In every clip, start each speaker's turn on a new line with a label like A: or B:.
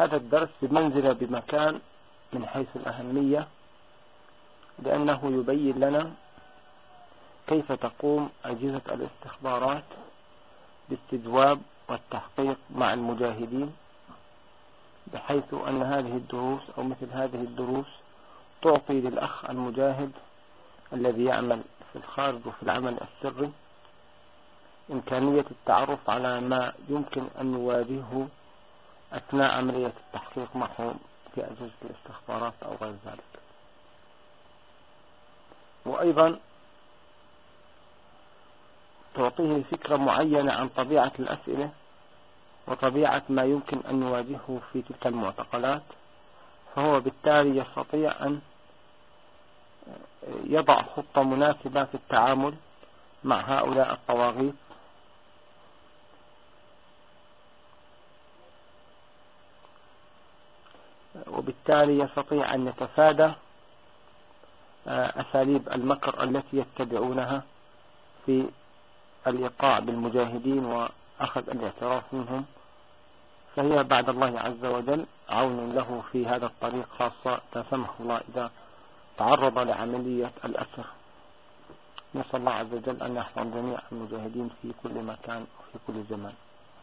A: هذا الدرس بمنزلة بمكان من حيث الأهمية، لأنه يبين لنا كيف تقوم أجهزة الاستخبارات بالاستجواب والتحقيق مع المجاهدين، بحيث أن هذه الدروس أو مثل هذه الدروس تعطي للأخ المجاهد الذي يعمل في الخارج وفي العمل السري إمكانية التعرف على ما يمكن أن يواجهه أثناء عملية التحقيق معه في أجهزة الاستخبارات أو غير ذلك. وأيضا تعطيه فكرة معينة عن طبيعة الأسئلة وطبيعة ما يمكن أن يواجهه في تلك المعتقلات، فهو بالتالي يستطيع أن يضع خطة مناسبة في التعامل مع هؤلاء الطواغيت، وبالتالي يستطيع أن يتفادى أساليب المكر التي يتبعونها في الإيقاع بالمجاهدين وأخذ الاعتراف منهم، فهي بعد الله عز وجل عون له في هذا الطريق، خاصة لا سمح الله إذا تعرض لعملية الأسر. نسأل الله عز وجل أن يحفظ جميع المجاهدين في كل مكان وفي كل زمان.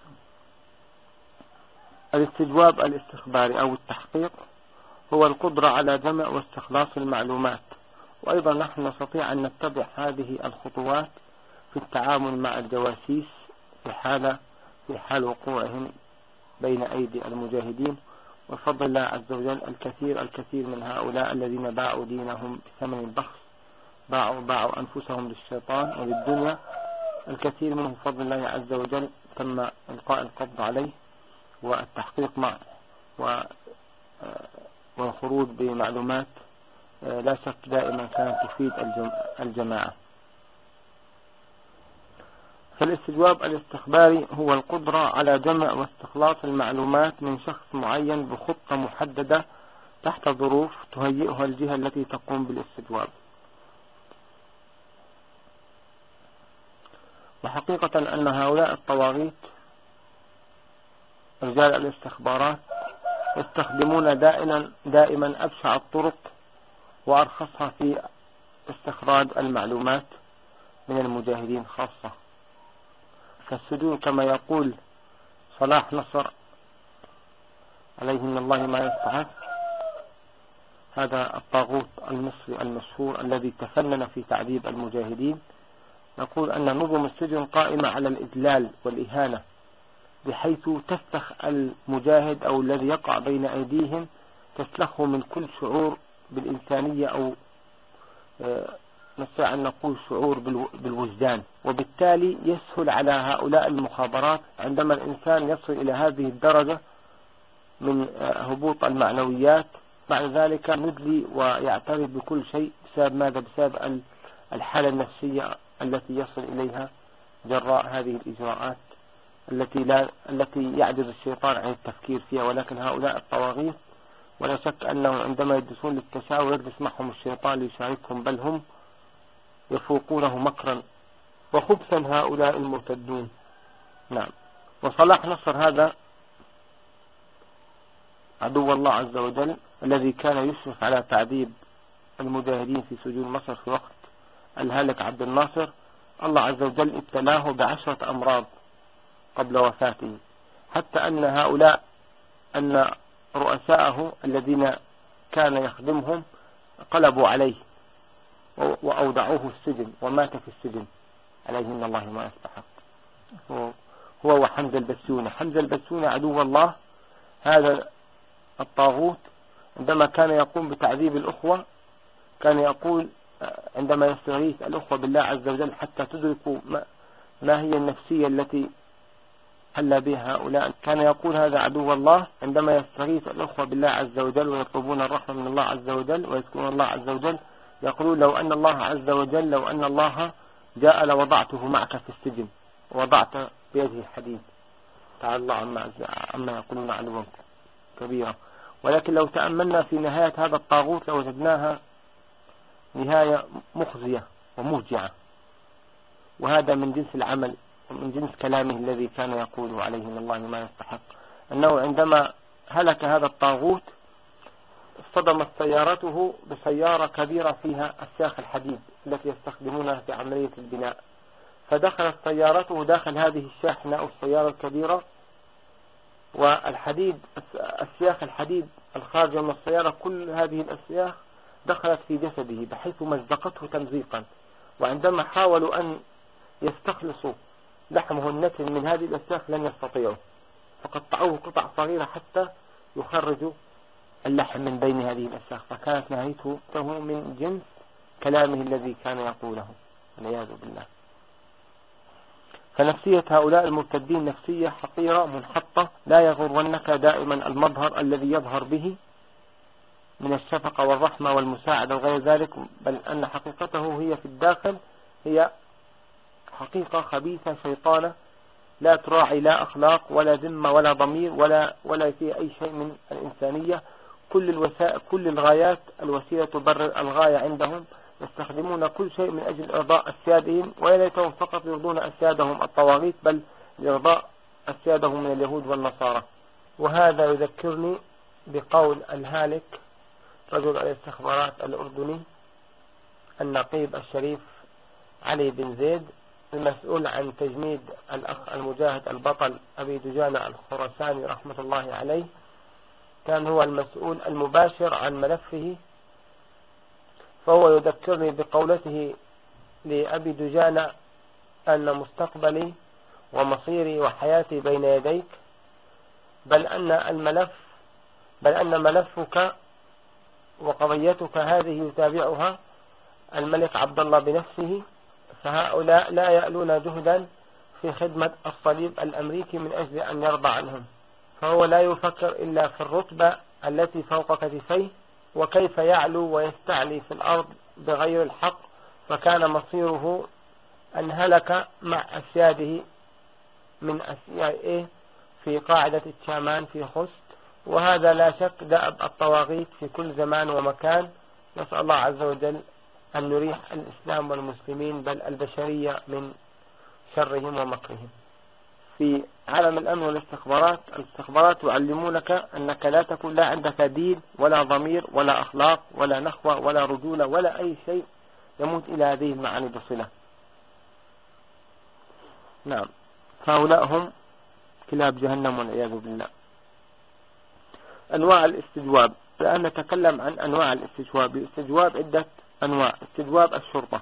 A: الاستجواب الاستخباري أو التحقيق هو القدرة على جمع واستخلاص المعلومات، وأيضا نحن نستطيع أن نتبع هذه الخطوات في التعامل مع الجواسيس في حال وقوعهم بين أيدي المجاهدين. وفضل الله عز وجل الكثير من هؤلاء الذين باعوا دينهم بثمن بخس، باعوا أنفسهم للشيطان وللدنيا، الكثير منهم بفضل الله عز وجل تم إلقاء القبض عليه والتحقيق معه والخروج بمعلومات لا شك دائما كانت تفيد الجماعة. فالاستجواب الاستخباري هو القدرة على جمع واستخلاص المعلومات من شخص معين بخطة محددة تحت ظروف تهيئها الجهة التي تقوم بالاستجواب. وحقيقة أن هؤلاء الطواغيت رجال الاستخبارات يستخدمون دائما أبشع الطرق وأرخصها في استخراج المعلومات من المجاهدين، خاصة كالسجون كما يقول صلاح نصر عليه من الله ما يستحق، هذا الطاغوت المصري المشهور الذي تفنن في تعذيب المجاهدين، نقول أن نظم السجن قائمة على الإذلال والإهانة، بحيث تسلخ المجاهد أو الذي يقع بين أيديهم تسلخه من كل شعور بالإنسانية، أو نستطيع أن نقول شعور بالوجدان. وبالتالي يسهل على هؤلاء المخابرات عندما الإنسان يصل إلى هذه الدرجة من هبوط المعنويات، بعد ذلك ندلي ويعترف بكل شيء بسبب ماذا؟ بسبب الحالة النفسية التي يصل إليها جراء هذه الإجراءات التي يعجز الشيطان عن التفكير فيها. ولكن هؤلاء الطواغيت ولا شك أنهم عندما يجلسون للتشاور يجلس معهم الشيطان ليشاركهم، بل هم يفوقونه مكرا وخبثا هؤلاء المرتدون. نعم. وصلاح نصر هذا عدو الله عز وجل الذي كان يشرف على تعذيب المجاهدين في سجون مصر في وقت الهالك عبد الناصر، الله عز وجل ابتلاه ب10 أمراض قبل وفاته، حتى أن رؤساءه الذين كان يخدمهم قلبوا عليه وأودعوه السجن ومات في السجن عليه من الله ما يستحق، هو وحمزة البسيوني. حمزة البسيوني عدو الله هذا الطاغوت عندما كان يقوم بتعذيب الأخوة كان يقول عندما يستغيث الأخوة بالله عز وجل حتى تدركوا ما هي النفسية التي حل بها هؤلاء، كان يقول هذا عدو الله عندما يستغيث الأخوة بالله عز وجل ويطلبون الرحمة من الله عز وجل ويذكرون الله عز وجل، يقولون لو أن الله عز وجل لو أن الله جاء لوضعته معك في السجن ووضعت بيده الحديد، تعالى الله عما يقولون علوا كبيرا. ولكن لو تأملنا في نهاية هذا الطاغوت لوجدناها نهاية مخزية وموجعة، وهذا من جنس العمل ومن جنس كلامه الذي كان يقوله عليه من الله ما يستحق، أنه عندما هلك هذا الطاغوت اصطدمت سيارته بسيارة كبيرة فيها أسياخ الحديد التي يستخدمونها في عملية البناء، فدخلت سيارته داخل هذه الشاحنة أو السيارة الكبيرة، والحديد أسياخ الحديد الخارجة من السيارة كل هذه الأسياخ دخلت في جسده بحيث مزقته تمزيقا، وعندما حاولوا أن يستخلصوا لحمه النتن من هذه الأسياخ لم يستطيعوا، فقطعوه قطع صغيرة حتى يخرجوا اللحم من بين هذه الأسياخ، فكانت نهايته من جنس كلامه الذي كان يقوله والعياذ بالله. فنفسية هؤلاء المرتدين نفسية حقيرة منحطة، لا يغرنك دائما المظهر الذي يظهر به من الشفقة والرحمة والمساعدة وغير ذلك، بل أن حقيقته هي في الداخل هي حقيقة خبيثة شيطانة لا تراعي لا أخلاق ولا ذمة ولا ضمير ولا فيها أي شيء من الإنسانية. كل الوسائل كل الغايات الوسيلة تبرر الغاية عندهم، يستخدمون كل شيء من أجل إرضاء أسيادهم، ولا ليتهم فقط يرضون أسيادهم الطواغيت بل لإرضاء أسيادهم من اليهود والنصارى. وهذا يذكرني بقول الهالك رجل الاستخبارات الأردني النقيب الشريف علي بن زيد المسؤول عن تجنيد الأخ المجاهد البطل أبي دجانة الخراساني رحمة الله عليه، كان هو المسؤول المباشر عن ملفه. فهو يذكرني بقولته لأبي دجانة أن مستقبلي ومصيري وحياتي بين يديك، بل أن ملفك وقضيتك هذه يتابعها الملك عبد الله بنفسه، فهؤلاء لا يألون جهدا في خدمة الصليب الأمريكي من أجل أن يرضى عنهم، فهو لا يفكر إلا في الرتبة التي فوق كتفيه وكيف يعلو ويستعلي في الأرض بغير الحق، فكان مصيره أن هلك مع أسياده من أسياده في قاعدة الشامان في خست. وهذا لا شك دأب الطواغيت في كل زمان ومكان. نسأل الله عز وجل أن نريح الإسلام والمسلمين بل البشرية من شرهم ومكرهم. في عالم الأمن الاستخبارات يعلمونك أنك لا تكون لا عندك دين ولا ضمير ولا أخلاق ولا نخوة ولا رجولة ولا أي شيء يموت إلى هذه المعاني بصلة. نعم، فهؤلاء هم كلاب جهنم والعياذ بالله. أنواع الاستجواب. الآن نتكلم عن أنواع الاستجواب. الاستجواب عدة أنواع. استجواب الشرطة.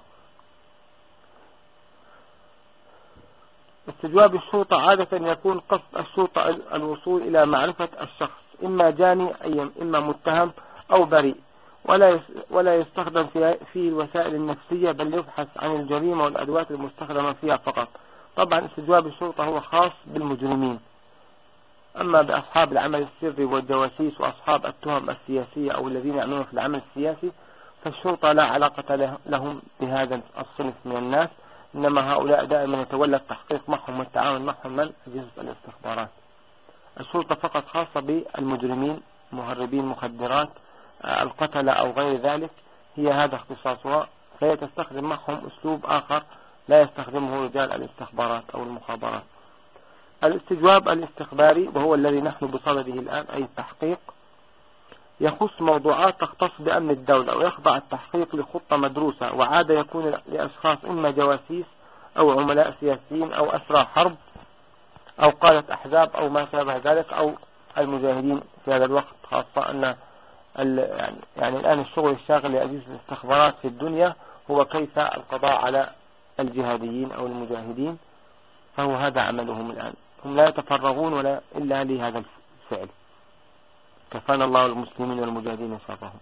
A: استجواب الشرطة عادة يكون قصد الشرطة الوصول إلى معرفة الشخص، إما جاني إما متهم أو بريء، ولا يستخدم في الوسائل النفسية بل يبحث عن الجريمة والأدوات المستخدمة فيها فقط. طبعا استجواب الشرطة هو خاص بالمجرمين، أما بأصحاب العمل السري والجواسيس وأصحاب التهم السياسية أو الذين يعملون في العمل السياسي فالشرطة لا علاقة لهم بهذا الصنف من الناس، إنما هؤلاء دائما يتولى التحقيق معهم والتعاون معهم من أجهزة الاستخبارات. الشرطة فقط خاصة بالمجرمين، مهربين مخدرات، القتلة أو غير ذلك، هي هذا اختصاصها، فهي تستخدم معهم أسلوب آخر لا يستخدمه رجال الاستخبارات أو المخابرات. الاستجواب الاستخباري وهو الذي نحن بصدده الآن أي التحقيق، يخص موضوعات تختص بأمن الدولة ويخضع التحقيق لخطة مدروسة، وعادة يكون لأشخاص إما جواسيس أو عملاء سياسيين أو أسرى حرب أو قادة أحزاب أو ما شابه ذلك أو المجاهدين في هذا الوقت، خاصة أن يعني الآن الشغل الشاغل لأجهزة الاستخبارات في الدنيا هو كيف القضاء على الجهاديين أو المجاهدين، فهو هذا عملهم الآن. هم لا يتفرغون ولا إلا لهذا الفعل. كفانا الله المسلمين والمجاهدين شرهم.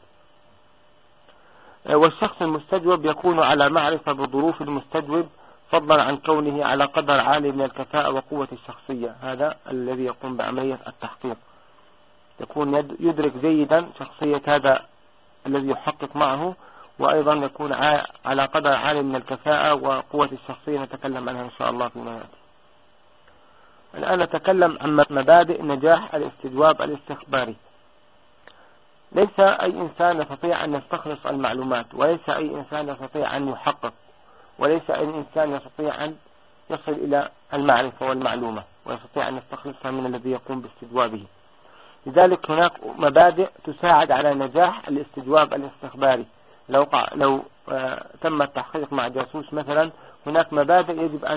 A: والشخص المستجوب يكون على معرفة بظروف المستجوب فضلا عن كونه على قدر عالي من الكفاءة وقوة الشخصية. هذا الذي يقوم بعملية التحقيق، يكون يدرك جيدا شخصية هذا الذي يحقق معه، وأيضا يكون على قدر عالي من الكفاءة وقوة الشخصية، نتكلم عنها إن شاء الله فيما يأتي. الآن نتكلم عن مبادئ نجاح الاستجواب الاستخباري. ليس أي إنسان يستطيع أن يستخلص المعلومات، وليس أي إنسان يستطيع أن يحقق، وليس أي إنسان يستطيع أن يصل إلى المعرفة والمعلومة ويستطيع أن يستخلصها من الذي يقوم باستجوابه. لذلك هناك مبادئ تساعد على نجاح الاستجواب الاستخباري. لو تم التحقيق مع جاسوس مثلا، هناك مبادئ يجب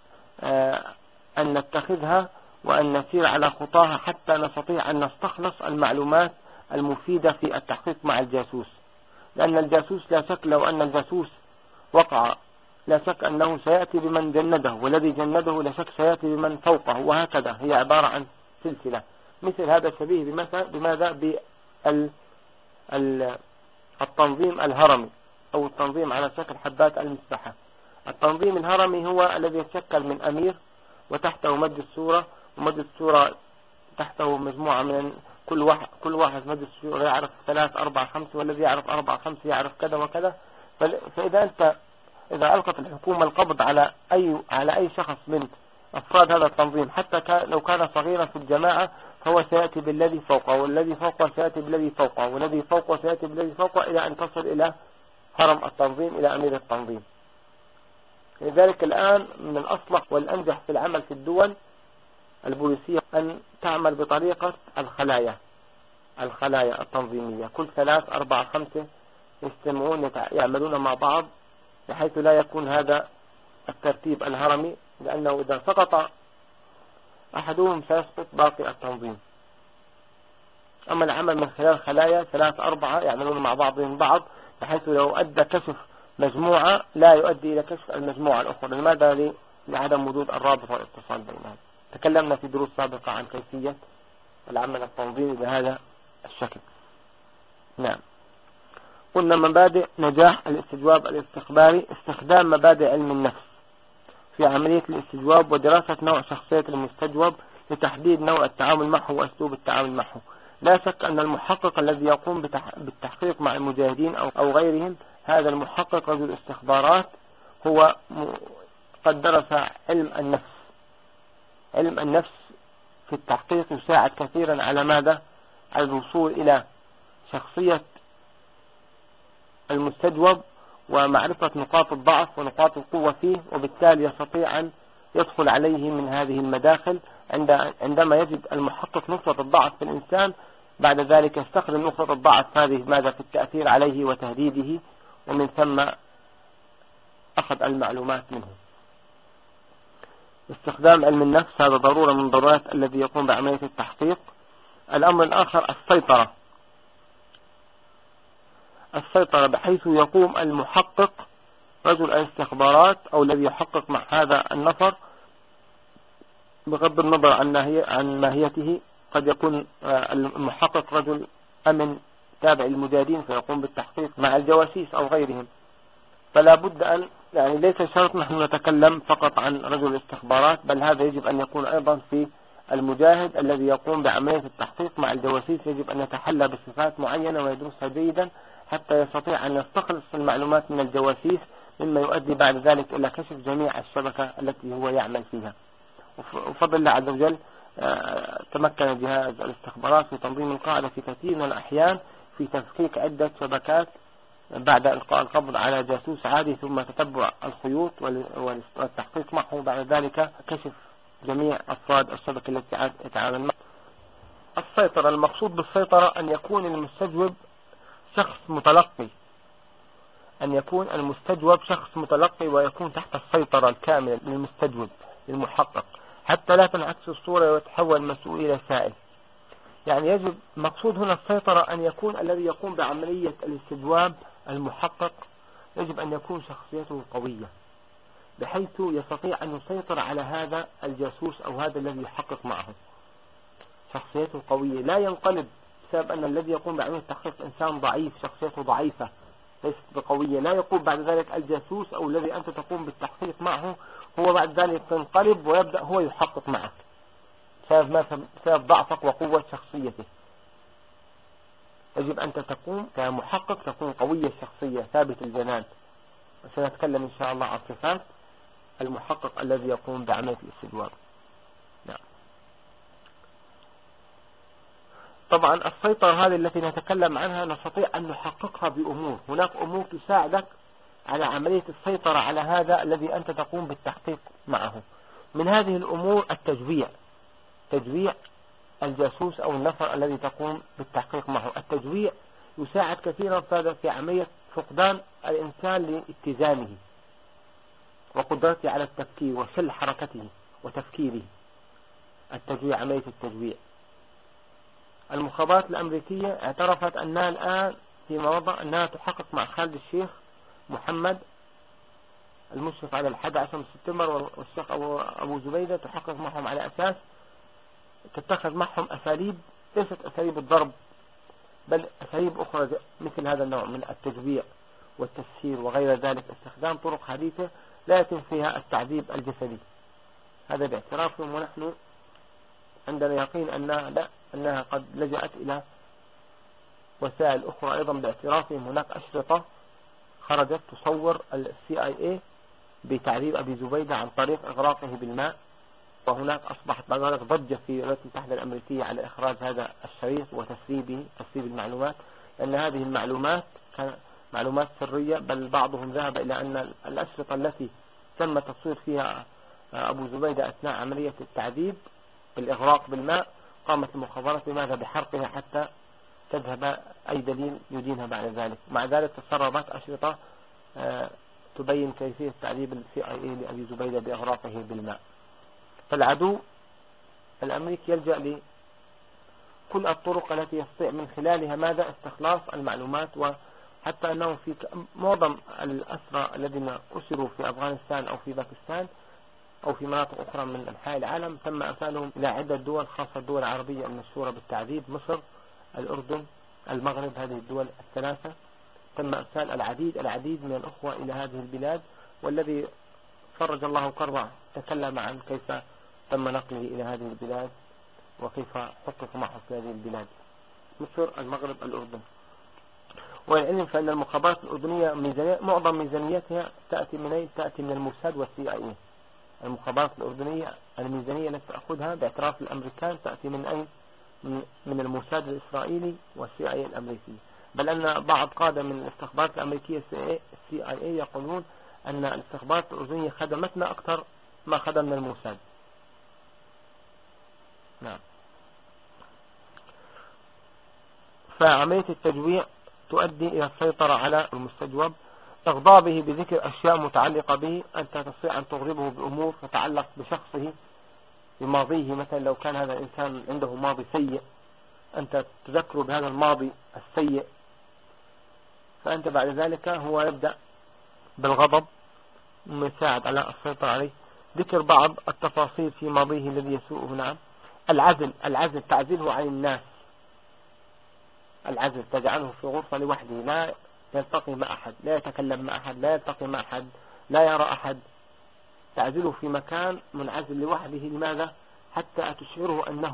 A: أن نتخذها وأن نسير على خطاها حتى نستطيع أن نستخلص المعلومات المفيدة في التحقيق مع الجاسوس. لأن الجاسوس لا شك لو أن الجاسوس وقع، لا شك أنه سيأتي بمن جنده، والذي جنده لا شك سيأتي بمن فوقه، وهكذا. هي عبارة عن سلسلة. مثل هذا شبيه بماذا؟ بالتنظيم الهرمي، أو التنظيم على شكل حبات المسبحة. التنظيم الهرمي هو الذي يتشكل من أمير وتحته مجلس الشورى، ومجلس الشورى تحته مجموعة من كل واحد مجلس الشورى يعرف 3 4 5، والذي يعرف 4 5 يعرف كذا وكذا. إذا ألقت الحكومة القبض على أي شخص من أفراد هذا التنظيم، حتى لو كان صغيرا في الجماعة، فهو سيأتي بالذي فوقه، والذي فوقه سيأتي بالذي فوقه، والذي فوقه سيأتي بالذي فوقه، إلى أن تصل إلى هرم التنظيم، إلى أمير التنظيم. لذلك الآن من الأصلح والأنجح في العمل في الدول البوليسية أن تعمل بطريقة الخلايا التنظيمية. كل 3 4 5 يجتمعون يعملون مع بعض، بحيث لا يكون هذا الترتيب الهرمي، لأنه إذا سقط أحدهم سيسقط باقي التنظيم. أما العمل من خلال خلايا 3 4 يعملون مع بعضهم بعض، بحيث لو أدى كشف مجموعة لا يؤدي إلى كشف المجموعة الأخرى. لماذا؟ لعدم وجود الرابط والاتصال بينهم. تكلمنا في دروس سابقة عن كيفية العمل التنظيمي بهذا الشكل. نعم. قلنا مبادئ نجاح الاستجواب الاستخباري: استخدام مبادئ علم النفس في عملية الاستجواب، ودراسة نوع شخصية المستجوب لتحديد نوع التعامل معه وأسلوب التعامل معه. لا شك أن المحقق الذي يقوم بالتحقيق مع المجاهدين أو غيرهم، هذا المحقق رجل استخبارات، هو قد درس علم النفس. علم النفس في التحقيق يساعد كثيرا على ماذا؟ على الوصول إلى شخصية المستجوب ومعرفة نقاط الضعف ونقاط القوة فيه، وبالتالي يستطيع أن يدخل عليه من هذه المداخل. عندما يجد المحقق نقطة الضعف في الإنسان، بعد ذلك يستخدم نقطة الضعف هذه ماذا؟ في التأثير عليه وتهديده، ومن ثم أخذ المعلومات منه. استخدام علم النفس هذا ضرورة من ضرورات الذي يقوم بعملية التحقيق. الأمر الآخر السيطرة، بحيث يقوم المحقق رجل الاستخبارات أو الذي يحقق مع هذا النفر، بغض النظر عن ماهيته. قد يكون المحقق رجل أمن تابع للمجاهدين فيقوم بالتحقيق مع الجواسيس أو غيرهم. فلا بد أن ليس شرط نحن نتكلم فقط عن رجل الاستخبارات، بل هذا يجب أن يكون أيضا في المجاهد الذي يقوم بعملية التحقيق مع الجواسيس. يجب أن يتحلى بصفات معينة ويدرسها جيدا حتى يستطيع أن يستخلص المعلومات من الجواسيس، مما يؤدي بعد ذلك إلى كشف جميع الشبكة التي هو يعمل فيها. وفضل الله عز وجل تمكن جهاز الاستخبارات في تنظيم القاعدة في كثير من الأحيان في تفكيك عدة شبكات بعد إلقاء القبض على جاسوس عادي، ثم تتبع الخيوط والتحقيق معه، بعد ذلك كشف جميع أفراد الشبكة التي يتعامل معها. السيطرة، المقصود بالسيطرة أن يكون المستجوب شخص متلقي، شخص متلقي ويكون تحت السيطرة الكاملة للمستجوب للمحقق، حتى لا تنعكس الصورة ويتحول المسؤول إلى سائل. يجب مقصود هنا السيطرة أن يكون الذي يقوم بعملية الاستجواب المحقق يجب أن يكون شخصيته قوية، بحيث يستطيع أن يسيطر على هذا الجاسوس أو هذا الذي يحقق معه. شخصيته قوية، لا ينقلب بسبب أن الذي يقوم بعملية التحقيق إنسان ضعيف، شخصيته ضعيفة ليست بقوية. لا يقوم بعد ذلك الجاسوس أو الذي أنت تقوم بالتحقيق معه هو بعد ذلك تنقلب ويبدأ هو يحقق معك بسبب ضعفك وقوة شخصيته. يجب أن تكون كمحقق تكون قوية الشخصية ثابت الجنان. سنتكلم إن شاء الله عن صفات المحقق الذي يقوم بعملية الاستجواب. نعم. طبعا السيطرة هذه التي نتكلم عنها نستطيع أن نحققها بأمور. هناك أمور تساعدك على عملية السيطرة على هذا الذي أنت تقوم بالتحقيق معه. من هذه الأمور التجويع الجاسوس أو النفر الذي تقوم بالتحقيق معه. التجويع يساعد كثيرا في عملية فقدان الإنسان لاتزانه وقدرته على التفكير وشل حركته وتفكيره. التجويع، عملية التجويع. المخابرات الأمريكية اعترفت أنها الآن فيما مضى أنها تحقق مع خالد الشيخ محمد المشرف على 11 سبتمبر والشيخ أبو زبيدة، تحقق معهم على أساس تتخذ معهم أساليب ليست أساليب الضرب، بل أساليب أخرى مثل هذا النوع من التجويع والتسهيل وغير ذلك، استخدام طرق حديثة لا يتم فيها التعذيب الجسدي. هذا باعترافهم، ونحن عندنا يقين أنها قد لجأت إلى وسائل أخرى أيضا باعترافهم. هناك أشرطة خرجت تصور CIA بتعذيب أبي زبيدة عن طريق إغراقه بالماء، وهناك أصبحت بعد ذلك ضجة في الولايات المتحدة الأمريكية على إخراج هذا الشريط وتسريب المعلومات، لأن هذه المعلومات كانت معلومات سرية، بل بعضهم ذهب إلى أن الأشرطة التي تم تصوير فيها أبو زبيدة أثناء عملية التعذيب بالإغراق بالماء قامت المخابرات بماذا بحرقها حتى تذهب أي دليل يدينها بعد ذلك. مع ذلك تسربت أشرطة تبين كيفية تعذيب CIA لأبي زبيدة بإغراقه بالماء. فالعدو الأمريكي يلجأ لكل الطرق التي يستطيع من خلالها ماذا استخلاص المعلومات، وحتى أنه في معظم الأسرى الذين أسروا في أفغانستان أو في باكستان أو في مناطق أخرى من أنحاء العالم تم إرسالهم إلى عدة دول، خاصة الدول العربية المشهورة بالتعذيب، مصر، الأردن، المغرب. هذه الدول الثلاثة تم إرسال العديد من الأخوة إلى هذه البلاد، والذي فرج الله كربه تكلم عن كيف تم نقله إلى هذه البلاد وكيف حقق معه في هذه البلاد، مصر، المغرب، الأردن. والعلم فإن المخابرات الأردنية معظم ميزانيتها تأتي من الموساد والCIA. المخابرات الأردنية الميزانية التي تأخذها باعتراف الأمريكان تأتي من أين؟ من الموساد الإسرائيلي والCIA الأمريكي، بل أن بعض قادة من الاستخبارات الأمريكية CIA يقولون أن الاستخبارات الأردنية خدمتنا أكثر ما خدمنا الموساد. نعم. فعملية التجويع تؤدي إلى السيطرة على المستجوب، إغضابه بذكر أشياء متعلقة به، أنت تستطيع أن تغضبه بأمور تتعلق بشخصه بماضيه. مثلا لو كان هذا الإنسان عنده ماضي سيء أنت تذكره بهذا الماضي السيء، فأنت بعد ذلك هو يبدأ بالغضب يساعد على السيطرة عليه. ذكر بعض التفاصيل في ماضيه الذي يسوءه. نعم. العزل تعزله عن الناس، العزل تجعله في غرفة لوحده، لا يلتقي مع أحد، لا يتكلم مع أحد، لا يلتقي مع أحد، لا يرى أحد، تعزله في مكان منعزل لوحده. لماذا؟ حتى تشعره أنه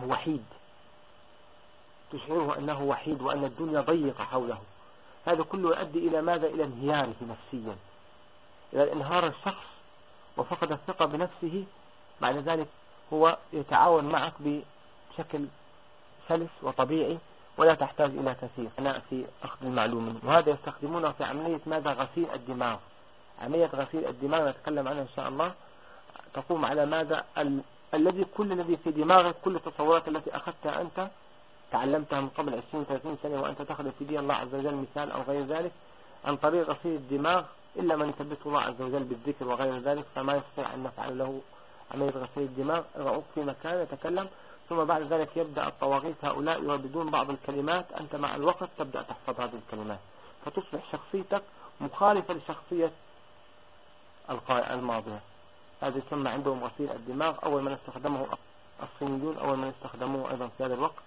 A: وحيد وأن الدنيا ضيقة حوله. هذا كله يؤدي إلى ماذا؟ إلى انهياره نفسيا، إلى انهار الشخص وفقد الثقة بنفسه. بعد ذلك هو يتعاون معك بشكل سلس وطبيعي ولا تحتاج إلى كثير في أخذ المعلومة. وهذا يستخدمونه في عملية ماذا؟ غسيل الدماغ. عملية غسيل الدماغ نتكلم عنها إن شاء الله، تقوم على ماذا؟ كل الذي في دماغك، كل التصورات التي أخذتها أنت تعلمتها من قبل 20-30 سنة وأنت تخرج في دين الله عز وجل مثال أو غير ذلك، عن طريق غسيل الدماغ، إلا من يثبته الله عز وجل بالذكر وغير ذلك فما يستطيع أن نفعل له عملية غسيل الدماغ. يضعوك في مكان يتكلم، ثم بعد ذلك يبدأ الطواغيت هؤلاء يرددون بعض الكلمات، أنت مع الوقت تبدأ تحفظ هذه الكلمات، فتصبح شخصيتك مخالفة لشخصية الماضية. هذا يسمى عندهم غسيل الدماغ. أول من استخدمه الصينيون، أول من استخدموه أيضا في هذا الوقت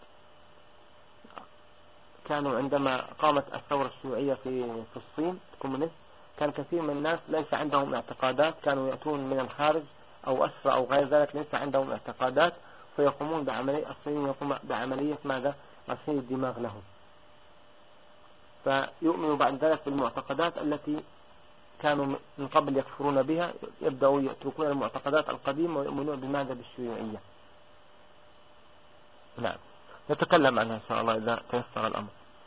A: كانوا عندما قامت الثورة الشيوعية في الصين الكومونيست، كان كثير من الناس ليس عندهم اعتقادات، كانوا يأتون من الخارج أو أسرى أو غير ذلك، ليس عندهم اعتقادات، فيقومون بعملية الصينيين يقوم بعملية ماذا؟ غسيل الدماغ لهم، فيؤمنوا بعد ذلك بالمعتقدات التي كانوا من قبل يكفرون بها، يبدأوا يتركون المعتقدات القديمة ويؤمنون بماذا؟ بالشيوعية. نعم، نتكلم عنها إن شاء الله إذا تيسر الأمر.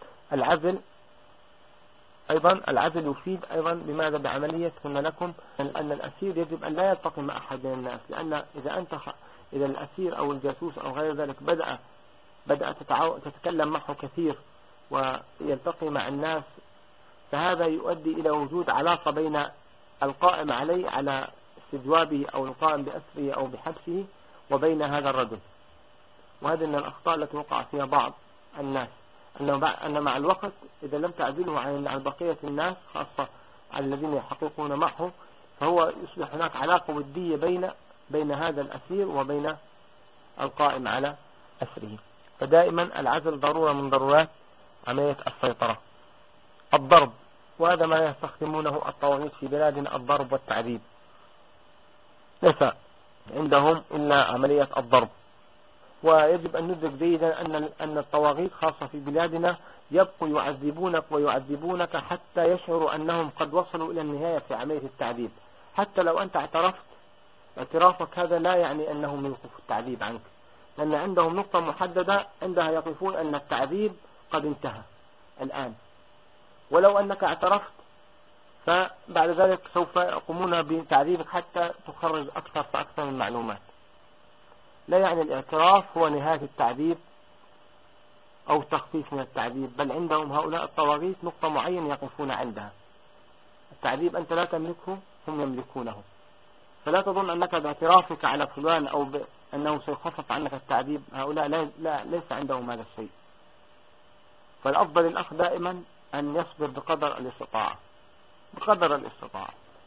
A: العزل يفيد أيضا بماذا؟ بعملية قلنا لكم أن الأسير يجب أن لا يلتقي مع أحد من الناس، لأن إذا الأسير أو الجاسوس أو غير ذلك بدأ بدأت تتكلم معه كثير ويلتقي مع الناس، فهذا يؤدي إلى وجود علاقة بين القائم عليه على استجوابه أو القائم بأسره أو بحبسه وبين هذا الرجل. وهذه من الأخطاء التي وقع فيها بعض الناس، أن مع الوقت إذا لم تعزله عن بقية الناس خاصة عن الذين يحققون معه، فهو يصبح هناك علاقة ودية بين هذا الأسير وبين القائم على أسره. فدائما العزل ضرورة من ضرورات عملية السيطرة. الضرب، وهذا ما يستخدمونه الطواغيت في بلادنا، الضرب والتعذيب، ليس عندهم إلا عملية الضرب. ويجب أن ندرك جيدا أن الطواغيت خاصة في بلادنا يبقوا يعذبونك ويعذبونك حتى يشعروا أنهم قد وصلوا إلى النهاية في عملية التعذيب. حتى لو أنت اعترفت، اعترافك هذا لا يعني أنهم يوقفوا التعذيب عنك، لأن عندهم نقطة محددة عندها يقفون أن التعذيب قد انتهى الآن. ولو أنك اعترفت فبعد ذلك سوف يقومون بتعذيبك حتى تخرج أكثر فأكثر من معلومات. لا يعني الاعتراف هو نهاية التعذيب أو تخفيف من التعذيب، بل عندهم هؤلاء الطواغيت نقطة معينة يقفون عندها. التعذيب أنت لا تملكه، هم يملكونه. فلا تظن أنك باعترافك على فلان أو أنه سيخفف عنك التعذيب، هؤلاء ليس عندهم هذا الشيء. فالأفضل الأخ دائما أن يصبر بقدر الاستطاعة، بقدر الاستطاعة.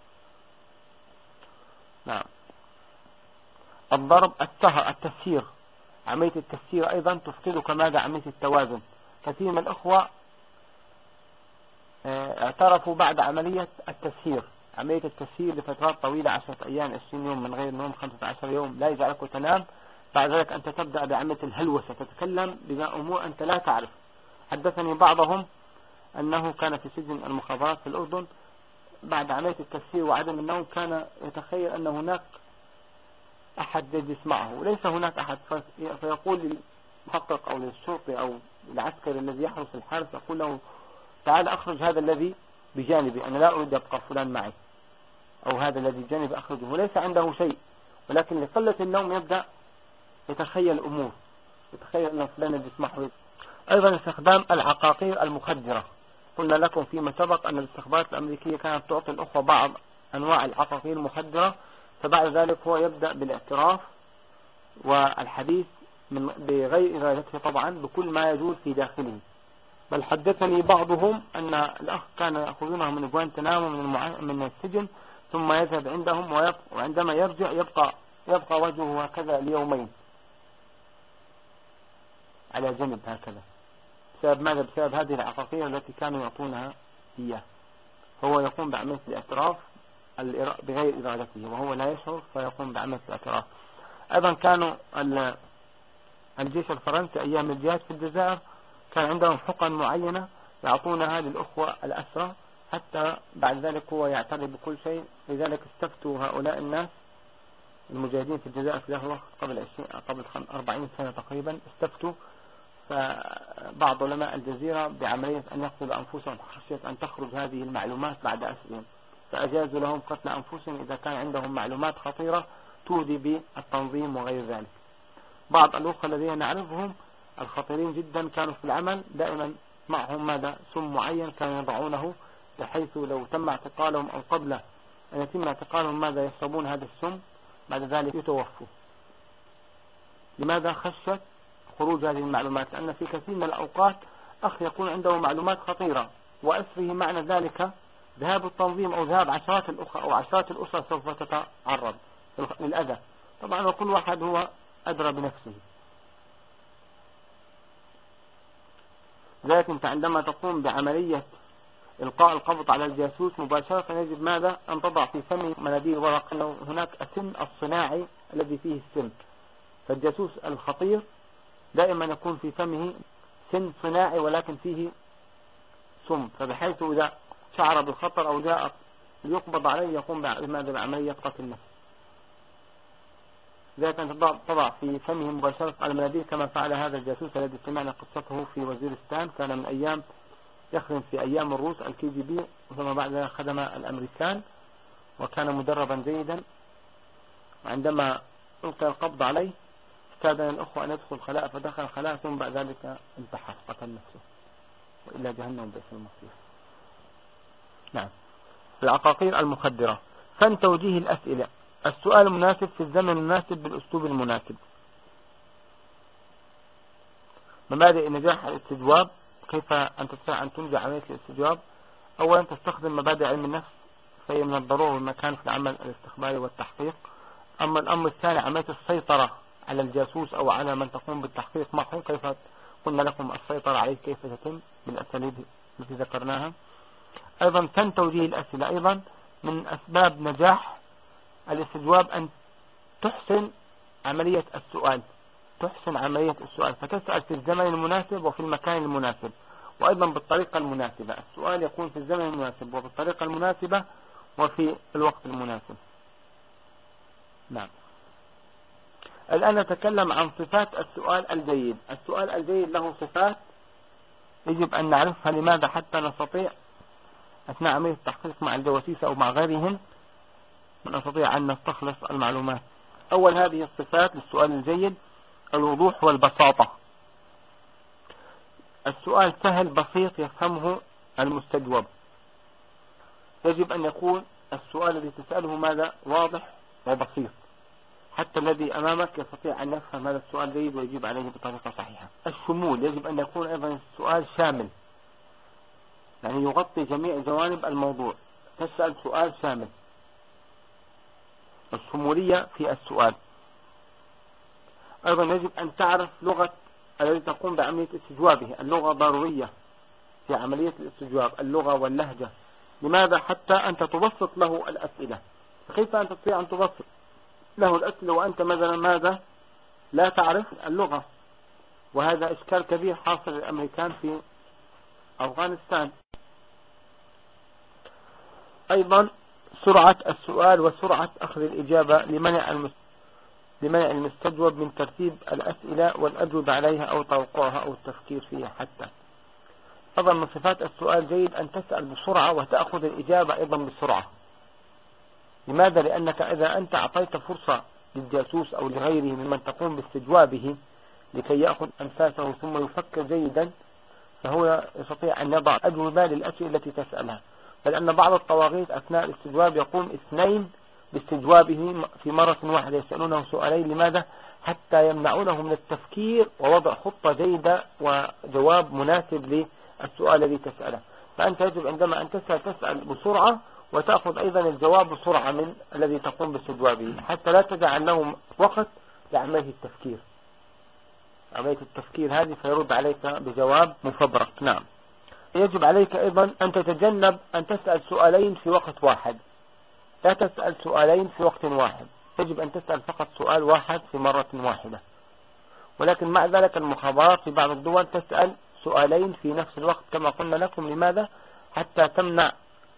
A: نعم. الضرب، التسيير، عملية التسيير أيضا تفقدك ماذا؟ عملية التوازن. كثير من الأخوة اعترفوا بعد عملية التسيير، عملية التسيير لفترات طويلة، 10 أيام 20 يوم من غير نوم، 15 يوم لا يجعلك تنام. بعد ذلك أنت تبدأ بعملية الهلوسة، تتكلم بأمور أنت لا تعرف. حدثني بعضهم أنه كان في سجن المخابرات في الأردن بعد عملية التسيير وعدم النوم، كان يتخيل أن هناك أحد يجلس معه وليس هناك أحد، فيقول للمحقق أو للشرطي أو العسكري الذي يحرس الحارس، يقول له تعال أخرج هذا الذي بجانبي، أنا لا أريد أبقى فلان معي، أو هذا الذي بجانبي أخرجه. وليس عنده شيء، ولكن لقلة النوم يبدأ يتخيل أمور، يتخيل أن فلان يجلس معه. أيضا استخدام العقاقير المخدرة. قلنا لكم فيما سبق أن الاستخبارات الأمريكية كانت تعطي الأخوة بعض أنواع العقاقير المخدرة، فبعد ذلك هو يبدأ بالاعتراف والحديث بغير إرادته طبعا بكل ما يجوز في داخله. بل حدثني بعضهم أن الأخ كان يأخذونه من غوانتنامو من السجن، ثم يذهب عندهم وعندما يرجع يبقى وجهه هكذا ليومين على جنب هكذا. بسبب ماذا؟ بسبب هذه العقاقير التي كانوا يعطونها إياه. هو يقوم بعملية الاعتراف بغير إرادته وهو لا يشعر، فيقوم بعملية الاعتراف. أيضا كانوا الجيش الفرنسي أيام الجهاد في الجزائر كان عندهم حقن معينة يعطونها للأخوة الأسرى، حتى بعد ذلك هو يعترف بكل شيء. لذلك استفتوا هؤلاء الناس المجاهدين في الجزائر في ذلك الوقت قبل 40 سنة تقريبا، استفتوا فبعض علماء الجزيرة بعملية أن يقتلوا أنفسهم خشية أن تخرج هذه المعلومات بعد أسرهم، فأجازوا لهم قتل أنفسهم إذا كان عندهم معلومات خطيرة تؤذي بالتنظيم وغير ذلك. بعض الأخوة الذين نعرفهم الخطيرين جدا كانوا في العمل دائما معهم ماذا؟ سم معين كانوا يضعونه، بحيث لو تم اعتقالهم أو قبل أن يتم اعتقالهم ماذا؟ يشربون هذا السم، بعد ذلك يتوفوا. لماذا؟ خشية خروج هذه المعلومات، لأن في كثير من الأوقات أخ يكون عنده معلومات خطيرة وأسره معنى ذلك ذهاب التنظيم أو ذهاب عشرات الأخوة أو عشرات الأسر سوف تتعرض للأذى. طبعا وكل واحد هو أدرى بنفسه. لذلك أنت عندما تقوم بعملية إلقاء القبض على الجاسوس مباشرة يجب ماذا؟ أن تضع في فمه مناديل ورق، أنه هناك السم الصناعي الذي فيه السم. فالجاسوس الخطير دائما يكون في فمه سم صناعي ولكن فيه سم، فبحيث إذا شعر بالخطر أو جاء ليقبض عليه يقوم بعملية قتل نفس. ذلك أن تضع في فمه مباشرة المناديل كما فعل هذا الجاسوس الذي سمعنا قصته في وزيرستان، كان من أيام يخدم في أيام الروس الKGB، ثم بعد ذلك خدم الأمريكان وكان مدربا جيدا. وعندما ألقى القبض عليه استاذن الأخوة أن يدخل خلاء فدخل خلاء ثم بعد ذلك انتحر قتل نفسه، وإلا جهنم بئس المصير. نعم. العقاقير المخدرة. فن توجيه الأسئلة. السؤال المناسب في الزمن المناسب بالأسلوب المناسب. مبادئ نجاح الاستجواب. كيف أن تستطيع أن تنجح عملية الاستجواب؟ أولا تستخدم مبادئ علم النفس، فهي من الضرورة والمكان في العمل الاستخباري والتحقيق. أما الأمر الثاني عملية السيطرة على الجاسوس أو على من تقوم بالتحقيق معه، كيف قلنا لكم السيطرة عليه كيف تتم بالأساليب التي ذكرناها. أيضا فن توجيه الأسئلة. أيضا من أسباب نجاح الاستجواب أن تحسن عملية السؤال، فتسأل في الزمن المناسب وفي المكان المناسب، وأيضا بالطريقة المناسبة. السؤال يكون في الزمن المناسب وبالطريقة المناسبة وفي الوقت المناسب. نعم. الآن نتكلم عن صفات السؤال الجيد. السؤال الجيد له صفات يجب أن نعرفها. لماذا؟ حتى نستطيع أثناء عملية التحقيق مع الجواسيس أو مع غيرهم نستطيع أن نستخلص المعلومات. أول هذه الصفات للسؤال الجيد: الوضوح والبساطة. السؤال سهل بسيط يفهمه المستجوب. يجب أن يكون السؤال الذي تسأله ماذا؟ واضح وبسيط، حتى الذي أمامك يستطيع أن يفهم هذا السؤال جيد ويجيب عليه بطريقة صحيحة. الشمول. يجب أن يكون أيضا السؤال شامل، يعني يغطي جميع جوانب الموضوع. تسأل سؤال شامل. الشمولية في السؤال. أيضا يجب أن تعرف لغة الذي تقوم بعملية استجوابه. اللغة ضرورية في عملية الاستجواب، اللغة واللهجة. لماذا؟ حتى أنت تبسط له الأسئلة. كيف أن تستطيع أن تبسط له الأسئلة وأنت مثلا ماذا؟ لا تعرف اللغة. وهذا إشكال كبير حاصل للأمريكان في أفغانستان. أيضا سرعة السؤال وسرعة أخذ الإجابة لمنع المستجوب من ترتيب الأسئلة والأجوبة عليها أو توقعها أو التفكير فيها حتى. أيضا من صفات السؤال جيد أن تسأل بسرعة وتأخذ الإجابة أيضا بسرعة. لماذا؟ لأنك إذا أنت أعطيت فرصة للجاسوس أو لغيره ممن تقوم باستجوابه لكي يأخذ أنفاسه ثم يفكر جيدا، فهو يستطيع أن يضع أجوبة للأسئلة التي تسألها. فلأن بعض الطواغيت أثناء الاستجواب يقوم اثنين باستجوابه في مرة واحدة، يسألونه سؤالين. لماذا؟ حتى يمنعونه من التفكير ووضع خطة جيدة وجواب مناسب للسؤال الذي تسأله. فأنت يجب عندما أن تسأل بسرعة وتأخذ أيضا الجواب بسرعة من الذي تقوم باستجوابه، حتى لا تجعل لهم وقت لعملية التفكير. عملية التفكير هذه فيرد عليك بجواب مفبرك. نعم. يجب عليك أيضا أن تتجنب أن تسأل سؤالين في وقت واحد. لا تسأل سؤالين في وقت واحد، يجب أن تسأل فقط سؤال واحد في مرة واحدة. ولكن مع ذلك المخابرات في بعض الدول تسأل سؤالين في نفس الوقت كما قلنا لكم. لماذا؟ حتى تمنع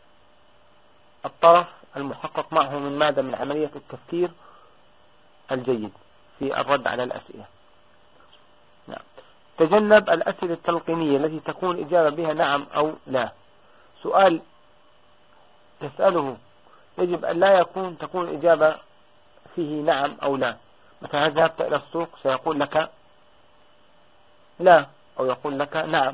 A: الطرف المحقق معه من ماذا؟ من عملية التفكير الجيد في الرد على الأسئلة. نعم. تجنب الأسئلة التلقينية التي تكون إجابة بها نعم أو لا. سؤال تسأله يجب أن لا تكون إجابة فيه نعم أو لا. مثلا ذهبت إلى السوق سيقول لك لا أو يقول لك نعم.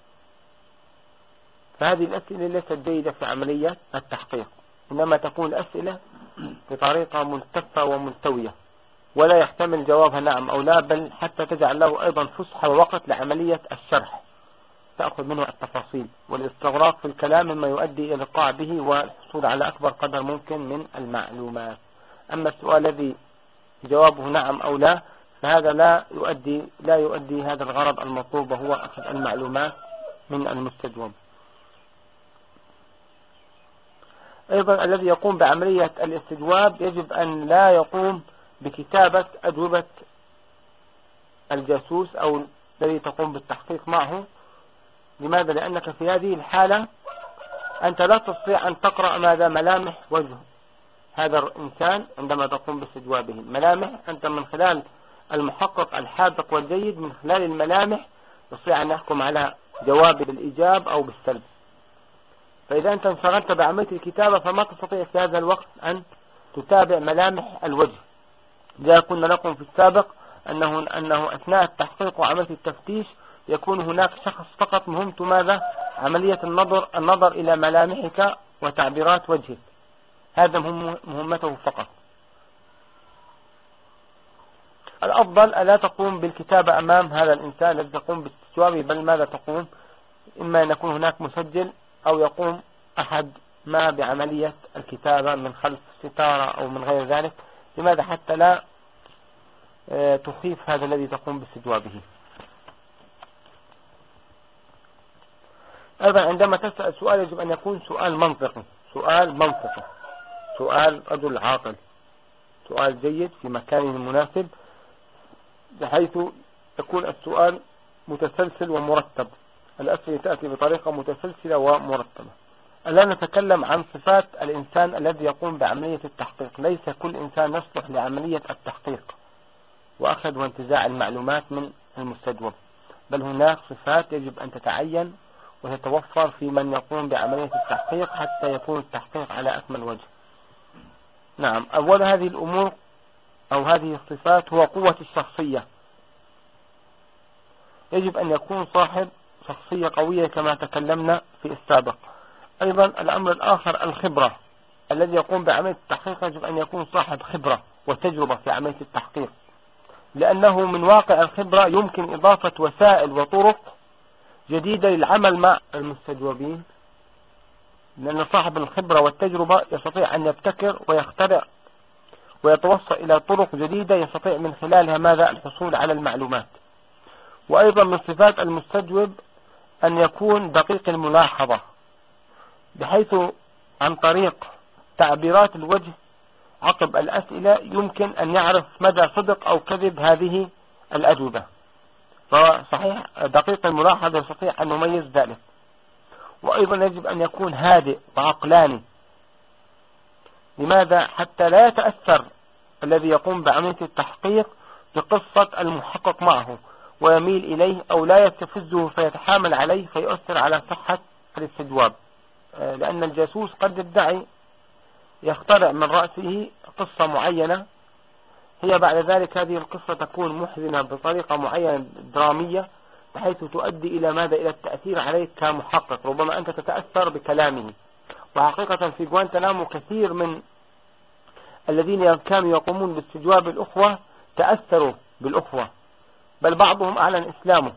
A: فهذه الأسئلة ليست جيدة في عملية التحقيق، إنما تكون أسئلة بطريقة ملتفة وملتوية ولا يحتمل جوابها نعم أو لا، بل حتى تجعل له أيضا فسحة ووقت لعملية الشرح، تأخذ منه التفاصيل والاستغراق في الكلام مما يؤدي إلى الإلقاء به والحصول على أكبر قدر ممكن من المعلومات. أما السؤال الذي جوابه نعم أو لا فهذا لا يؤدي هذا الغرض المطلوب، وهو أخذ المعلومات من المستجوب. أيضا الذي يقوم بعملية الاستجواب يجب أن لا يقوم بكتابة أجوبة الجاسوس أو الذي تقوم بالتحقيق معه. لماذا؟ لأنك في هذه الحالة أنت لا تستطيع أن تقرأ ماذا؟ ملامح وجه هذا الإنسان عندما تقوم باستجوابه. ملامح أنت من خلال المحقق الحاذق والجيد من خلال الملامح يستطيع أن يحكم على جواب بالإيجاب أو بالسلب. فإذا أنت انشغلت بعملية الكتابة فما تستطيع في هذا الوقت أن تتابع ملامح الوجه. إذا كنا لكم في السابق أنه أثناء التحقيق وعملية التفتيش يكون هناك شخص فقط مهمته ماذا؟ عملية النظر إلى ملامحك وتعبيرات وجهك، هذا مهمته فقط. الأفضل ألا تقوم بالكتابة أمام هذا الإنسان الذي تقوم باستجوابه، بل ماذا تقوم؟ إما أن يكون هناك مسجل أو يقوم أحد ما بعملية الكتابة من خلف ستارة أو من غير ذلك. لماذا؟ حتى لا تخيف هذا الذي تقوم باستجوابه. أيضا عندما تسأل سؤال يجب أن يكون سؤال منطقي، سؤال رجل عاقل، سؤال جيد في مكانه المناسب، بحيث يكون السؤال متسلسل ومرتب، الأسئلة تأتي بطريقة متسلسلة ومرتبة. الآن نتكلم عن صفات الإنسان الذي يقوم بعملية التحقيق. ليس كل إنسان يصلح لعملية التحقيق وأخذ وانتزاع المعلومات من المستجوب، بل هناك صفات يجب أن تتعين وتتوفر في من يقوم بعملية التحقيق حتى يكون التحقيق على أكمل وجه. نعم، أول هذه الأمور أو هذه الصفات هو قوة الشخصية. يجب أن يكون صاحب شخصية قوية كما تكلمنا في السابق. أيضا الأمر الآخر الخبرة، الذي يقوم بعملية التحقيق يجب أن يكون صاحب خبرة وتجربة في عملية التحقيق، لأنه من واقع الخبرة يمكن إضافة وسائل وطرق جديدة للعمل مع المستجوبين، لأن صاحب الخبرة والتجربة يستطيع أن يبتكر ويخترع ويتوصل إلى طرق جديدة يستطيع من خلالها ماذا؟ الحصول على المعلومات. وأيضا من صفات المستجوب أن يكون دقيق الملاحظة، بحيث عن طريق تعبيرات الوجه عقب الأسئلة يمكن أن يعرف مدى صدق أو كذب هذه الأجوبة. فصحيح دقيق الملاحظة يستطيع أن يميز ذلك. وأيضا يجب أن يكون هادئ وعقلاني. لماذا؟ حتى لا يتأثر الذي يقوم بعملية التحقيق بقصة المحقق معه ويميل إليه، أو لا يستفزه فيتحامل عليه فيؤثر على صحة الاستجواب، لأن الجاسوس قد يدعي يخترع من رأسه قصة معينة، هي بعد ذلك هذه القصة تكون محزنة بطريقة معينة درامية، بحيث تؤدي إلى ماذا؟ إلى التأثير عليك كمحقق. ربما أنت تتأثر بكلامه. وحقيقة في غوانتنامو كثير من الذين كانوا يقومون باستجواب الأخوة تأثروا بالأخوة، بل بعضهم أعلن إسلامه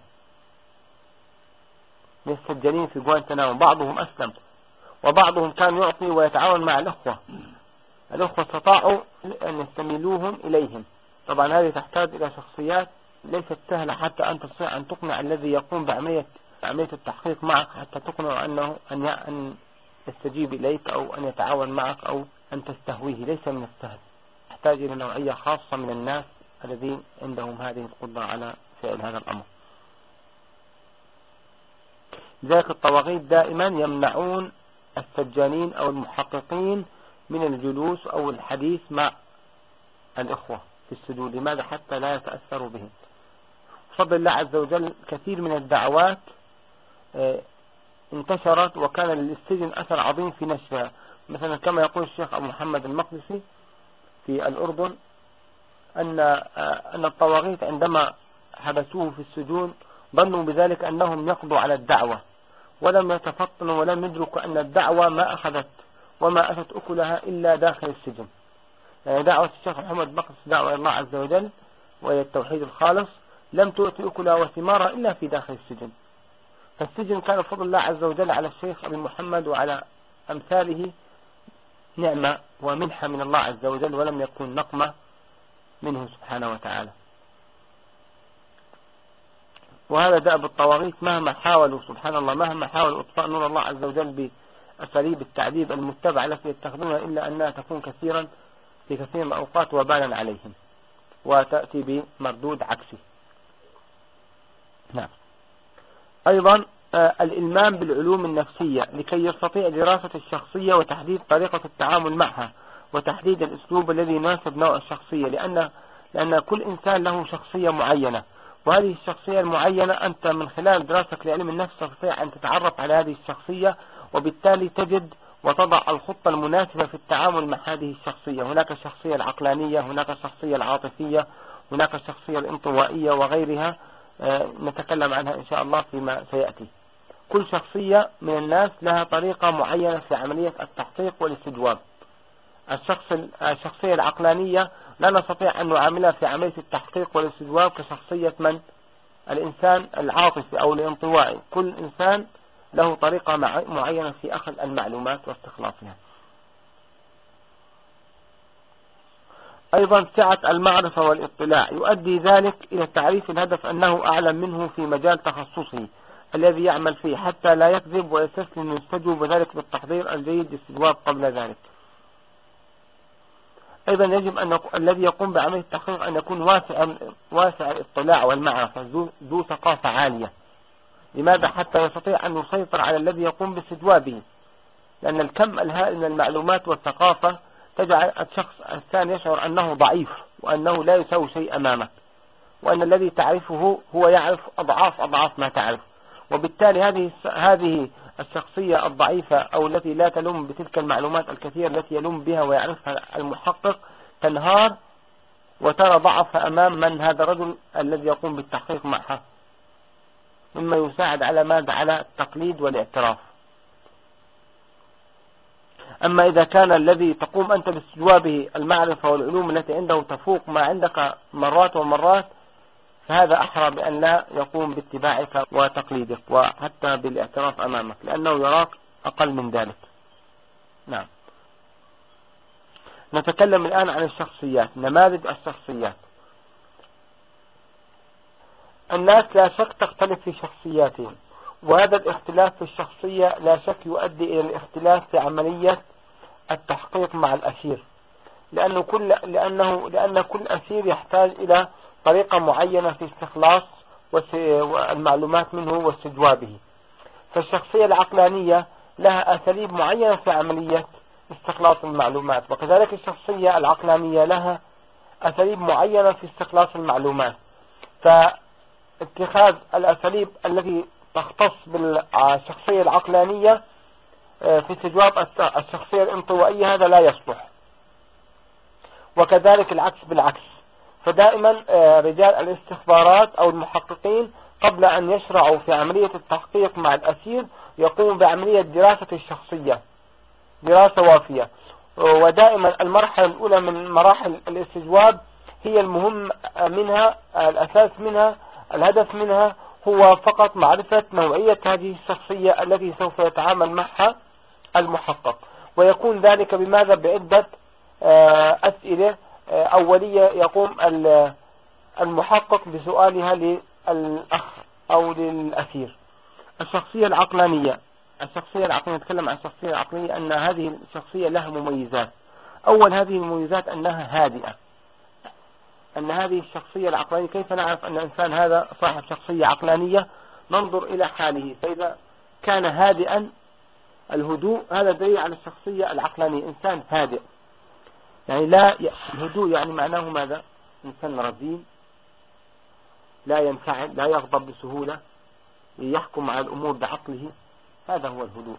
A: من السجانين في غوانتنامو، بعضهم أسلم، وبعضهم كان يعطي ويتعاون مع الأخوة استطاعوا أن يستميلوهم إليهم. طبعا هذه تحتاج إلى شخصيات ليست سهلة حتى أن تستطيع أن تقنع الذي يقوم بعملية التحقيق معك، حتى تقنع أنه أن يستجيب إليك أو أن يتعاون معك أو أن تستهويه. ليس من السهل، تحتاج إلى نوعية خاصة من الناس الذين عندهم هذه القدرة على فعل هذا الأمر. لذلك الطواغيت دائما يمنعون السجانين أو المحققين من الجلوس أو الحديث مع الإخوة في السجود. لماذا؟ حتى لا يتأثروا بهم. بفضل الله عز وجل كثير من الدعوات انتشرت وكان للسجن أثر عظيم في نشرها. مثلا كما يقول الشيخ أبو محمد المقدسي في الأردن أن الطواغيت عندما حبسوه في السجون ظنوا بذلك أنهم يقضوا على الدعوة، ولم يتفطنوا ولم يدركوا أن الدعوة ما أخذت وما أتت أكلها إلا داخل السجن. يعني دعوة الشيخ محمد المقدسي دعوة الله عز وجل وهي التوحيد الخالص لم تؤتي أكلها وثمارها إلا في داخل السجن. فالسجن كان بفضل الله عز وجل على الشيخ أبي محمد وعلى أمثاله نعمة ومنحة من الله عز وجل، ولم يكن نقمة منه سبحانه وتعالى. وهذا دأب الطواغيت مهما حاولوا سبحان الله، مهما حاولوا إطفاء نور الله عز وجل بأساليب التعذيب المتبعة التي يتخذونها، إلا أنها تكون كثيرا في كثير من الأوقات وبالا عليهم وتأتي بمردود عكسي. نعم. أيضا الإلمام بالعلوم النفسية لكي يستطيع دراسة الشخصية وتحديد طريقة التعامل معها وتحديد الأسلوب الذي يناسب نوع الشخصية، لأن كل إنسان له شخصية معينة، وهذه الشخصية المعينة أنت من خلال دراستك لعلم النفس تستطيع أن تتعرف على هذه الشخصية، وبالتالي تجد وتضع الخطة المناسبة في التعامل مع هذه الشخصية. هناك الشخصية العقلانية، هناك الشخصية العاطفية، هناك الشخصية الانطوائية وغيرها، نتكلم عنها إن شاء الله فيما سيأتي. كل شخصية من الناس لها طريقة معينة في عملية التحقيق والاستجواب. الشخصية العقلانية لا نستطيع أن نعاملها في عملية التحقيق والاستجواب كشخصية من؟ الإنسان العاطفي أو الانطوائي. كل إنسان له طريقة معينة في أخذ المعلومات واستخلاصها. أيضا سعة المعرفة والاطلاع يؤدي ذلك إلى تعريف الهدف أنه أعلم منه في مجال تخصصه الذي يعمل فيه، حتى لا يكذب ويستسلم ويستجوب ذلك بالتحضير الجيد للاستجواب قبل ذلك. أيضا يجب أن الذي يقوم بعملية التحقيق أن يكون واسع الاطلاع والمعرفة، ذو ثقافة عالية. لماذا؟ حتى يستطيع أن يسيطر على الذي يقوم باستجوابه، لأن الكم الهائل من المعلومات والثقافة تجعل الشخص الثاني يشعر أنه ضعيف وأنه لا يساوي شيء أمامه، وأن الذي تعرفه هو يعرف أضعاف ما تعرف. وبالتالي هذه الشخصية الضعيفة أو التي لا تلم بتلك المعلومات الكثيرة التي يلم بها ويعرفها المحقق تنهار وترى ضعف أمام من؟ هذا الرجل الذي يقوم بالتحقيق معها، مما يساعد على ماذا؟ على التقليد والاعتراف. أما إذا كان الذي تقوم أنت باستجوابه المعرفة والعلوم التي عنده تفوق ما عندك مرات ومرات، فهذا أحرى بأن لا يقوم باتباعك وتقليدك وحتى بالاعتراف أمامك، لأنه يراك أقل من ذلك. نعم. نتكلم الآن عن الشخصيات، نماذج الشخصيات. الناس لا شك تختلف في شخصياتهم، وهذا الاختلاف في الشخصية لا شك يؤدي إلى الاختلاف في عملية التحقيق مع الأسير، لأن كل أسير يحتاج إلى طريقة معينة في استخلاص المعلومات منه واستجوابه. فالشخصية العقلانية لها أساليب معينة في عملية استخلاص المعلومات، وكذلك الشخصية العقلانية لها أساليب معينة في استخلاص المعلومات. فاتخاذ الأساليب التي تختص بالشخصية العقلانية في استجواب الشخصية الانطوائية هذا لا يصلح، وكذلك العكس بالعكس. فدائما رجال الاستخبارات أو المحققين قبل أن يشرعوا في عملية التحقيق مع الأسير يقوموا بعملية دراسة الشخصية دراسة وافية، ودائما المرحلة الأولى من مراحل الاستجواب هي المهم منها، الأساس منها، الهدف منها هو فقط معرفة نوعية هذه الشخصية التي سوف يتعامل معها المحقق. ويكون ذلك بماذا؟ بعدة أسئلة أولية يقوم المحقق بسؤالها للأخ أو للأسير. الشخصية العقلانية نتكلم عن الشخصية العقلانية أن هذه الشخصية لها مميزات. أول هذه المميزات أنها هادئة. أن هذه الشخصية العقلانية، كيف نعرف أن الإنسان هذا صاحب شخصية عقلانية؟ ننظر إلى حاله، فإذا كان هادئا، الهدوء هذا دليل على الشخصية العقلانية، إنسان هادئ. يعني الهدوء يعني معناه ماذا؟ إنسان رزين، لا ينفعل، لا يغضب بسهولة، يحكم على الأمور بعقله، هذا هو الهدوء.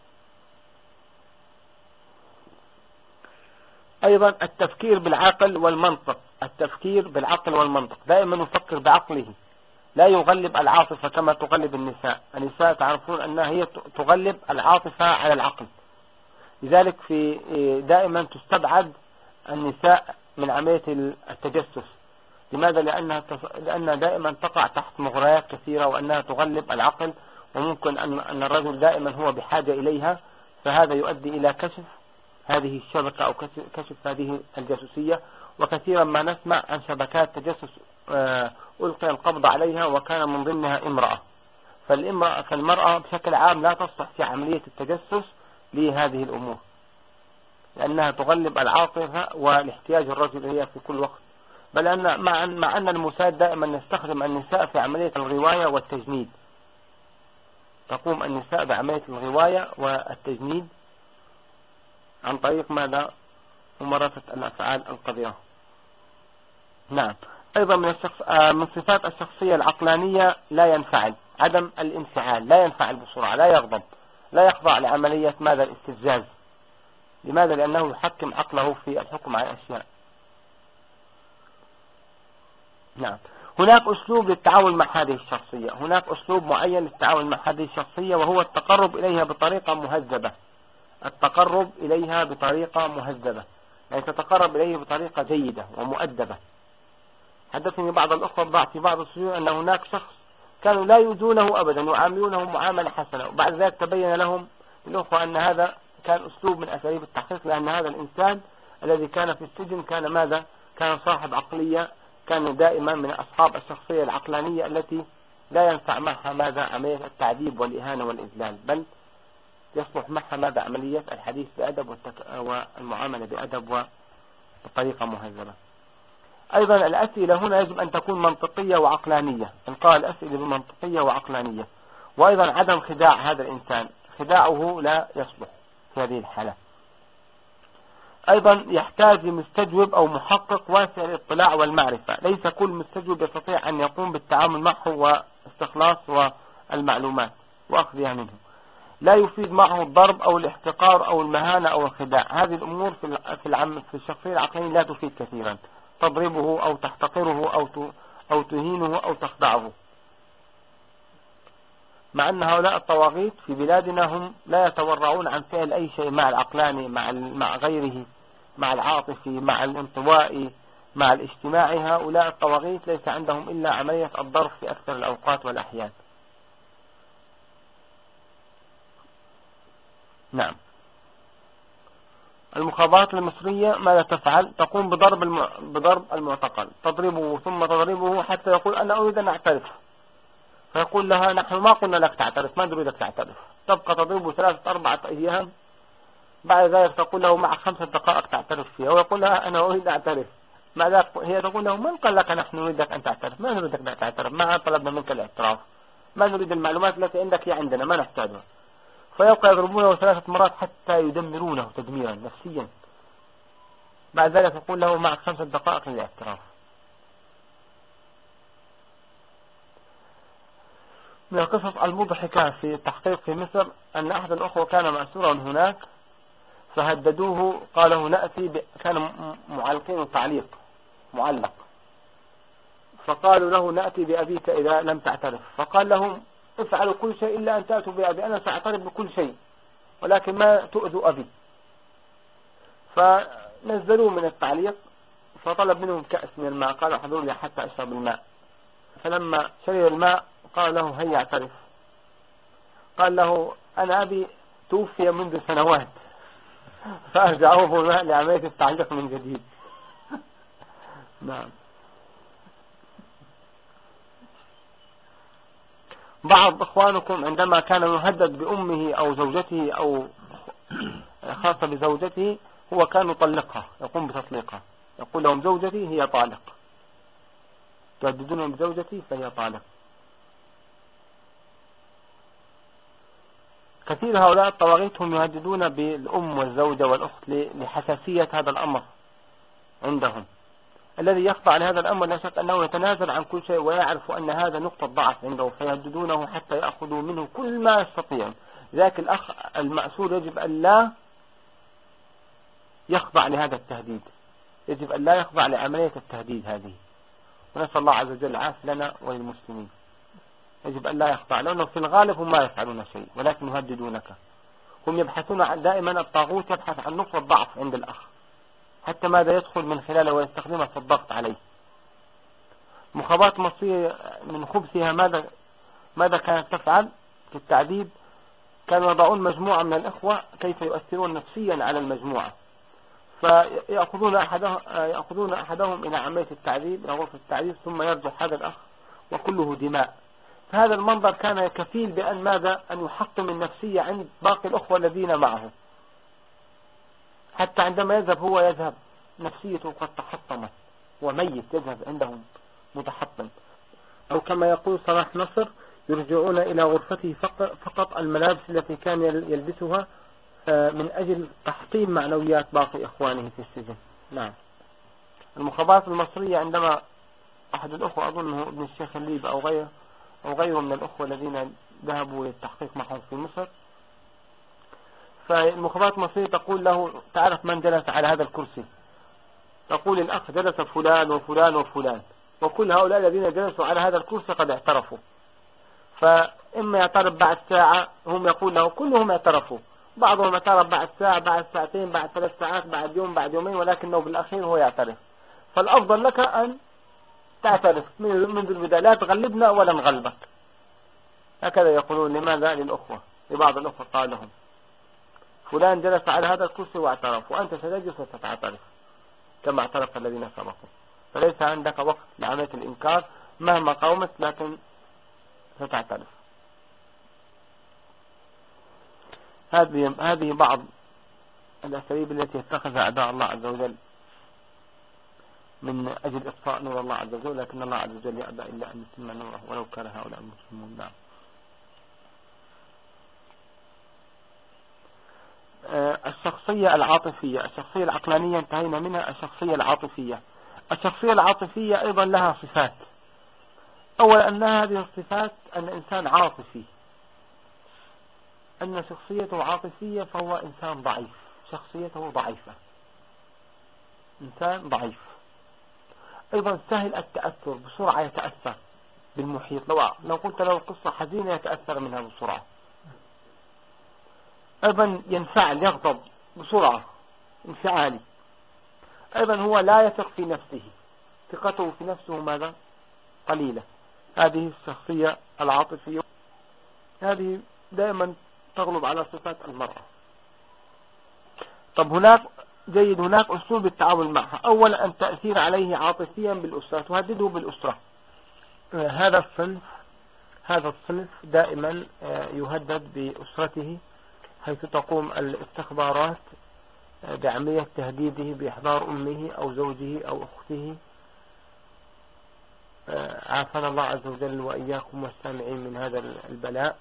A: أيضا التفكير بالعقل والمنطق، دائما يفكر بعقله، لا يغلب العاطفة كما تغلب النساء تعرفون أنها هي تغلب العاطفة على العقل، لذلك دائما تستبعد النساء من عملية التجسس. لماذا؟ لأنها دائما تقع تحت مغريات كثيرة، وأنها تغلب العقل، وممكن أن الرجل دائما هو بحاجة إليها، فهذا يؤدي إلى كشف هذه الشبكة أو كشف هذه الجاسوسية. وكثيرا ما نسمع عن شبكات تجسس ألقي القبض عليها وكان من ضمنها امرأة. فالمرأة بشكل عام لا تصلح في عملية التجسس لهذه الأمور، لأنها تغلب العاطفة والاحتياج الرجل هي في كل وقت. بل أن مع أن الموساد دائما يستخدم النساء في عملية الغواية والتجنيد، تقوم النساء بعملية الغواية والتجنيد عن طريق ماذا؟ ممارسة الأفعال القذرة. نعم. أيضا من صفات الشخصية العقلانية لا ينفعل، عدم الانفعال، لا ينفعل بسرعة، لا يغضب. لا يخضع لعملية ماذا الاستفزاز. لماذا؟ لأنه يحكم عقله في الحكم على الأشياء. نعم. هناك أسلوب للتعامل مع هذه الشخصية، هناك أسلوب معين للتعامل مع هذه الشخصية، وهو التقرب إليها بطريقة مهذبة. التقرب إليها بطريقة مهذبة، يعني تتقرب إليه بطريقة جيدة ومؤدبة. حدثني بعض الأخوة في بعض السجون أن هناك شخص كانوا لا يؤذونه أبدا، يعاملونه معاملة حسنة، وبعد ذلك تبين لهم الأخوة أن هذا كان أسلوب من أساليب التحقيق، لأن هذا الإنسان الذي كان في السجن كان ماذا؟ كان صاحب عقلية، كان دائما من أصحاب الشخصية العقلانية التي لا ينفع معها ماذا؟ عملية التعذيب والإهانة والإذلال، بل يصلح معها ماذا؟ عملية الحديث بأدب والمعاملة بأدب وبطريقة مهذبة. أيضا الأسئلة هنا يجب أن تكون منطقية وعقلانية، إلقاء الأسئلة بمنطقية وعقلانية. وأيضا عدم خداع هذا الإنسان، خداعه لا يصلح في هذه الحالة. أيضا يحتاج لمستجوب أو محقق واسع الاطلاع والمعرفة، ليس كل مستجوب يستطيع أن يقوم بالتعامل معه واستخلاص والمعلومات وأخذها منه. لا يفيد معه الضرب أو الاحتقار أو المهانة أو الخداع، هذه الأمور في الشخصية العقلية لا تفيد كثيرا. تضربه أو تحتقره أو تهينه أو تخدعه. مع أن هؤلاء الطواغيت في بلادنا هم لا يتورعون عن فعل أي شيء مع العقلاني، مع غيره، مع العاطفي، مع الانطوائي، مع الاجتماعي. هؤلاء الطواغيت ليس عندهم إلا عملية الضرب في أكثر الأوقات والأحيان. نعم. المخابرات المصرية ماذا تفعل؟ تقوم بضرب المعتقل، تضربه ثم تضربه حتى يقول أنا أريد أن أعترف، فيقول لها نحن ما قلنا لك تعترف، ما نريدك تعترف. تبقى تضربه 3-4 أيام، بعد ذلك تقول له مع 5 دقائق تعترف فيها، ويقول لها أنا أريد أعترف. مع ذلك هي تقول له من قال لك نحن نريدك أن تعترف؟ ما نريدك أن تعترف، ما طلبنا منك الاعتراف، ما نريد المعلومات التي عندك هي عندنا، ما نحتاجها. فيبقى يضربونه 3 مرات حتى يدمرونه تدميرا نفسيا. بعد ذلك يقول له مع 5 دقائق للاعتراف. من القصص المضحكة في التحقيق في مصر أن أحد الأخوة كان مأسورا هناك، فهددوه، قالوا نأتي كان معلقين التعليق معلق، فقالوا له نأتي بأبيك إذا لم تعترف. فقال لهم افعلوا كل شيء إلا أن تأتوا بأبي، أنا سأعترف بكل شيء ولكن ما تؤذوا أبي. فنزلوه من التعليق، فطلب منهم كأس من الماء، قال احضروا لي حتى أشرب الماء. فلما شرب الماء قال له هيا اعترف. قال له أنا أبي توفي منذ سنوات، فأرجعوه لعملية التعليق من جديد. نعم. بعض إخوانكم عندما كان يهدد بأمه أو زوجته أو خاصة بزوجته، هو كان يطلقها، يقوم بتطليقها، يقول لهم زوجتي هي طالق، تهددونهم بزوجتي فهي طالق. كثير هؤلاء الطواغيت هم يهددون بالأم والزوجة والأخت لحساسية هذا الأمر عندهم. الذي يخضع لهذا الأمر لا شك أنه يتنازل عن كل شيء ويعرف أن هذا نقطة ضعف عنده، فيهددونه حتى يأخذوا منه كل ما يستطيع. ذاك الأخ المأسور يجب أن لا يخضع لهذا التهديد، يجب أن لا يخضع لعملية التهديد هذه، ونسأل الله عز وجل العافية لنا وللمسلمين. يجب أن لا يخضع، لأنه في الغالب هم ما يفعلون شيء ولكن يهددونك. هم يبحثون دائما، الطاغوت يبحث عن نقطة ضعف عند الأخ حتى ماذا يدخل من خلاله ويستخدمها في الضغط عليه. مخابرات مصرية من خبثها ماذا كانت تفعل في التعذيب؟ كانوا يضعون مجموعة من الإخوة كيف يؤثرون نفسيا على المجموعة، فيأخذون أحدهم إلى عملية التعذيب، إلى غرفة التعذيب، ثم يرجع هذا الأخ وكله دماء. فهذا المنظر كان كفيل بأن ماذا؟ أن يحطم النفسية عند باقي الأخوة الذين معه، حتى عندما يذهب هو يذهب نفسيته قد تحطمت وميت، يذهب عندهم متحطم. أو كما يقول صلاح نصر يرجعون إلى غرفته فقط الملابس التي كان يلبسها من أجل تحطيم معنويات باقي إخوانه في السجن. نعم. المخابرات المصرية عندما أحد الأخوة أظنه ابن الشيخ الليب أو غيره من الأخوة الذين ذهبوا للتحقيق معهم في مصر، فالمخابرات المصرية تقول له تعرف من جلس على هذا الكرسي؟ تقول الأخ جلس فلان وفلان وفلان، وكل هؤلاء الذين جلسوا على هذا الكرسي قد اعترفوا. فإما يعترف بعد ساعة، هم يقول له كلهم اعترفوا، بعضهم اعترف بعد ساعة، بعد ساعتين، بعد 3 ساعات، بعد يوم، بعد يومين، ولكنه بالأخير هو يعترف. فالأفضل لك أن تعترف منذ البداية، لا تغلبنا ولا نغلبك. هكذا يقولون. لماذا؟ للأخوة، لبعض الأخوة قال لهم فلان جلس على هذا الكرسي واعترف، وأنت ستجلس وستعترف كما اعترف الذين سبقوا. فليس عندك وقت لعملية الإنكار مهما قاومت، لكن ستعترف. هذه بعض الأساليب التي يتخذها أعداء الله عز وجل من أجل إطفاء نور الله عز وجل، لكن الله عز وجل يأبى إلا أن يتم نوره ولو كان هؤلاء المسلمون. نعم. الشخصية العاطفية، الشخصية العقلانية انتهينا منها. الشخصية العاطفية، الشخصية العاطفية أيضا لها صفات. أولا أن هذه الصفات أن إنسان عاطفي، أن شخصيته عاطفية، فهو إنسان ضعيف، شخصيته ضعيفة، إنسان ضعيف. أيضا سهل التأثر، بسرعة يتأثر بالمحيط. لو قلت له قصة حزينة يتأثر منها بسرعة. أيضا ينفعل، يغضب بسرعة، انفعالي. أيضا هو لا يثق في نفسه، ثقته في نفسه ماذا؟ قليلة. هذه الشخصية العاطفية، هذه دائما تغلب على صفات المرأة. طب هناك أسلوب التعامل معها. أولا أن تأثير عليه عاطفيا بالأسرة، تهدده بالأسرة. هذا الصنف دائما يهدد بأسرته، حيث تقوم الاستخبارات بعملية تهديده بإحضار أمه أو زوجه أو أخته. عافانا الله عز وجل وإياكم والسامعين من هذا البلاء.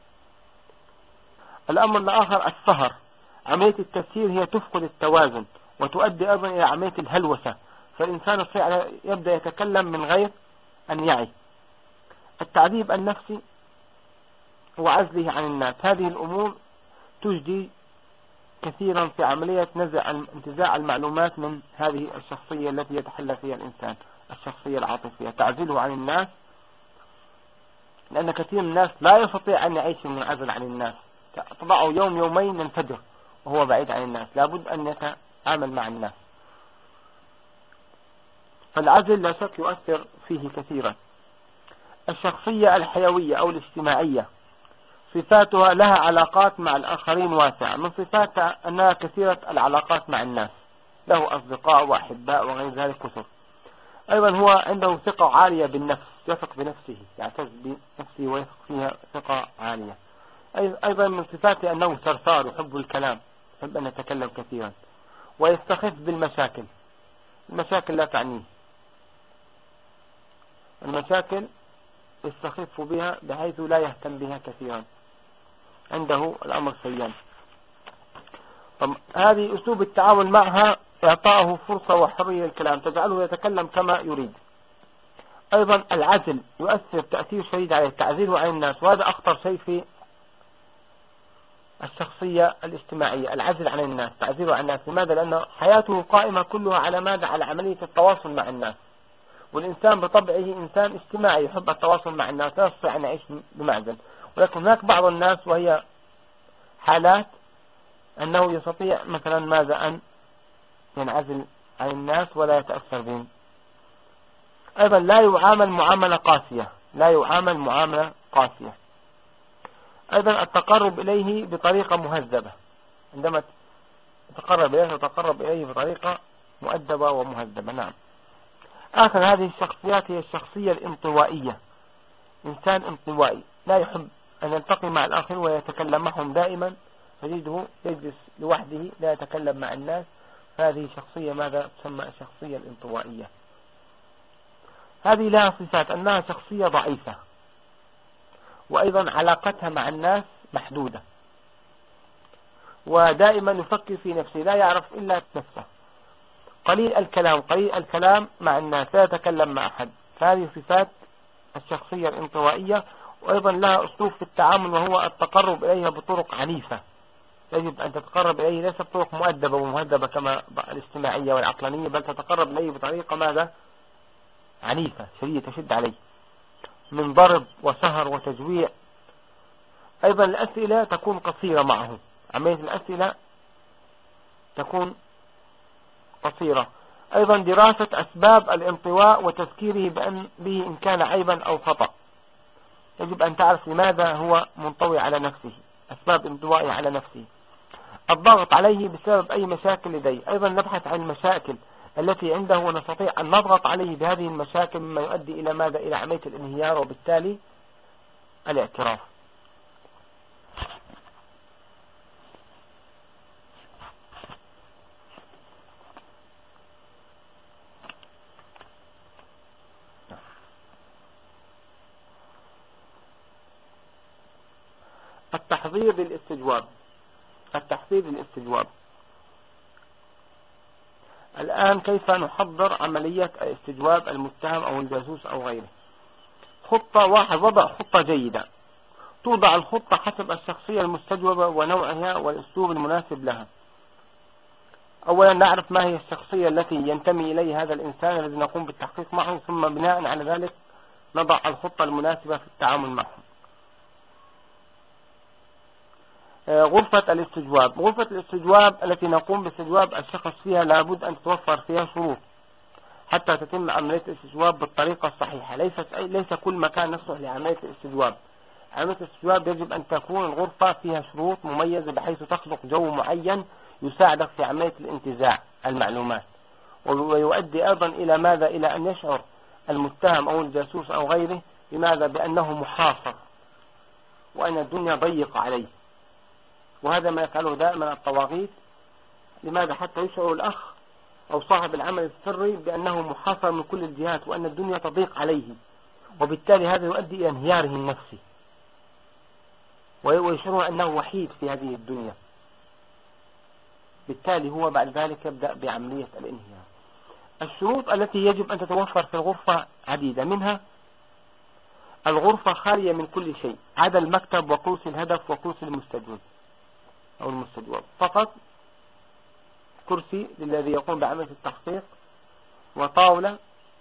A: الأمر الآخر السهر. عملية التسهير هي تفقد التوازن وتؤدي أيضا إلى عملية الهلوسة، فالإنسان يبدأ يتكلم من غير أن يعي. التعذيب النفسي وعزله عن الناس، هذه الأمور تجدي كثيرا في عملية انتزاع المعلومات من هذه الشخصية التي يتحلى فيها الإنسان، الشخصية العاطفية. تعزله عن الناس، لأن كثير من الناس لا يستطيع أن يعيش منعزل عن الناس، تضعه يوم يومين ينفجر وهو بعيد عن الناس. لابد أن يتعامل مع الناس، فالعزل لا شك يؤثر فيه كثيرا. الشخصية الحيوية أو الاجتماعية، صفاتها لها علاقات مع الآخرين واسعة. من صفاتها أنها كثيرة العلاقات مع الناس، له أصدقاء وأحباء وغير ذلك كثر. أيضا هو عنده ثقة عالية بالنفس، يثق بنفسه، يعتز بنفسه ويثق فيها ثقة عالية. أيضا من صفاته أنه ثرثار، يحب الكلام، يحب أن يتكلم كثيرا، ويستخف بالمشاكل. المشاكل لا تعنيه، المشاكل يستخف بها بحيث لا يهتم بها كثيرا، عنده الأمر سيان. طب هذه أسلوب التعامل معها إعطاءه فرصة وحرية للكلام، تجعله يتكلم كما يريد. أيضا العزل يؤثر تأثير شديد عليه، تعزيله عن الناس، وهذا أخطر شيء في الشخصية الاجتماعية، العزل عن الناس، تعزيله عن الناس. لماذا؟ لأن حياته قائمة كلها على ماذا؟ على عملية التواصل مع الناس، والإنسان بطبعه إنسان اجتماعي يحب التواصل مع الناس، لا يستطيع أن يعيش بمعزل. ولكن هناك بعض الناس وهي حالات أنه يستطيع مثلا ماذا؟ أن ينعزل عن الناس ولا يتأثر بهم. أيضا لا يعامل معاملة قاسية، لا يعامل معاملة قاسية. أيضا التقرب إليه بطريقة مهذبة، عندما تتقرب إليه بطريقة مؤدبة ومهذبة. نعم. آخر هذه الشخصيات هي الشخصية الانطوائية، إنسان انطوائي لا يحب أن يلتقي مع الآخرين ويتكلم معهم دائما، تجده يجلس لوحده لا يتكلم مع الناس. هذه شخصية ماذا تسمى؟ الشخصية الانطوائية. هذه لها صفات أنها شخصية ضعيفة، وأيضا علاقتها مع الناس محدودة، ودائما يفكر في نفسه، لا يعرف إلا نفسه، قليل الكلام مع الناس، لا يتكلم مع أحد. فهذه صفات الشخصية الانطوائية. وأيضا لها أسلوب في التعامل، وهو التقرب إليها بطرق عنيفة، يجب أن تتقرب إليه ليس بطرق مؤدبة ومهذبة كما الاجتماعية والعقلانية، بل تتقرب إليه بطريقة ماذا؟ عنيفة شديدة تشد عليه، من ضرب وسهر وتجويع. أيضا الأسئلة تكون قصيرة معه، عملية الأسئلة تكون قصيرة. أيضا دراسة أسباب الانطواء وتذكيره به إن كان عيبا أو خطأ. يجب أن تعرف لماذا هو منطوي على نفسه، أسباب انطوائه على نفسه. الضغط عليه بسبب أي مشاكل لديه. أيضا نبحث عن المشاكل التي عنده ونستطيع أن نضغط عليه بهذه المشاكل، مما يؤدي إلى ماذا؟ إلى عملية الانهيار وبالتالي الاعتراف. التحضير للاستجواب. التحضير للاستجواب. الآن كيف نحضر عملية استجواب المتهم أو الجاسوس أو غيره؟ خطة واحد، وضع خطة جيدة. توضع الخطة حسب الشخصية المستجوبة ونوعها والأسلوب المناسب لها. أولا نعرف ما هي الشخصية التي ينتمي إليه هذا الإنسان الذي نقوم بالتحقيق معه، ثم بناء على ذلك نضع الخطة المناسبة في التعامل معه. غرفة الاستجواب. غرفة الاستجواب التي نقوم باستجواب الشخص فيها لابد أن تتوفر فيها شروط حتى تتم عملية الاستجواب بالطريقة الصحيحة. ليس كل مكان يصلح لعملية الاستجواب. عملية الاستجواب يجب أن تكون الغرفة فيها شروط مميزة بحيث تخلق جو معين يساعدك في عملية الانتزاع المعلومات، ويؤدي أيضا إلى ماذا؟ إلى أن يشعر المتهم أو الجاسوس أو غيره بماذا؟ بأنه محاصر وأن الدنيا ضيقة عليه. وهذا ما يفعله دائما الطواغيت. لماذا؟ حتى يشعر الأخ أو صاحب العمل السري بأنه محاصر من كل الجهات وأن الدنيا تضيق عليه، وبالتالي هذا يؤدي إلى انهياره النفسي ويشعر أنه وحيد في هذه الدنيا. بالتالي هو بعد ذلك يبدأ بعملية الانهيار. الشروط التي يجب أن تتوفر في الغرفة عديدة، منها الغرفة خالية من كل شيء عدا المكتب وكرسي الهدف وكرسي المستجوب أو المستجوب فقط. كرسي للذي يقوم بعملية التحقيق، وطاولة،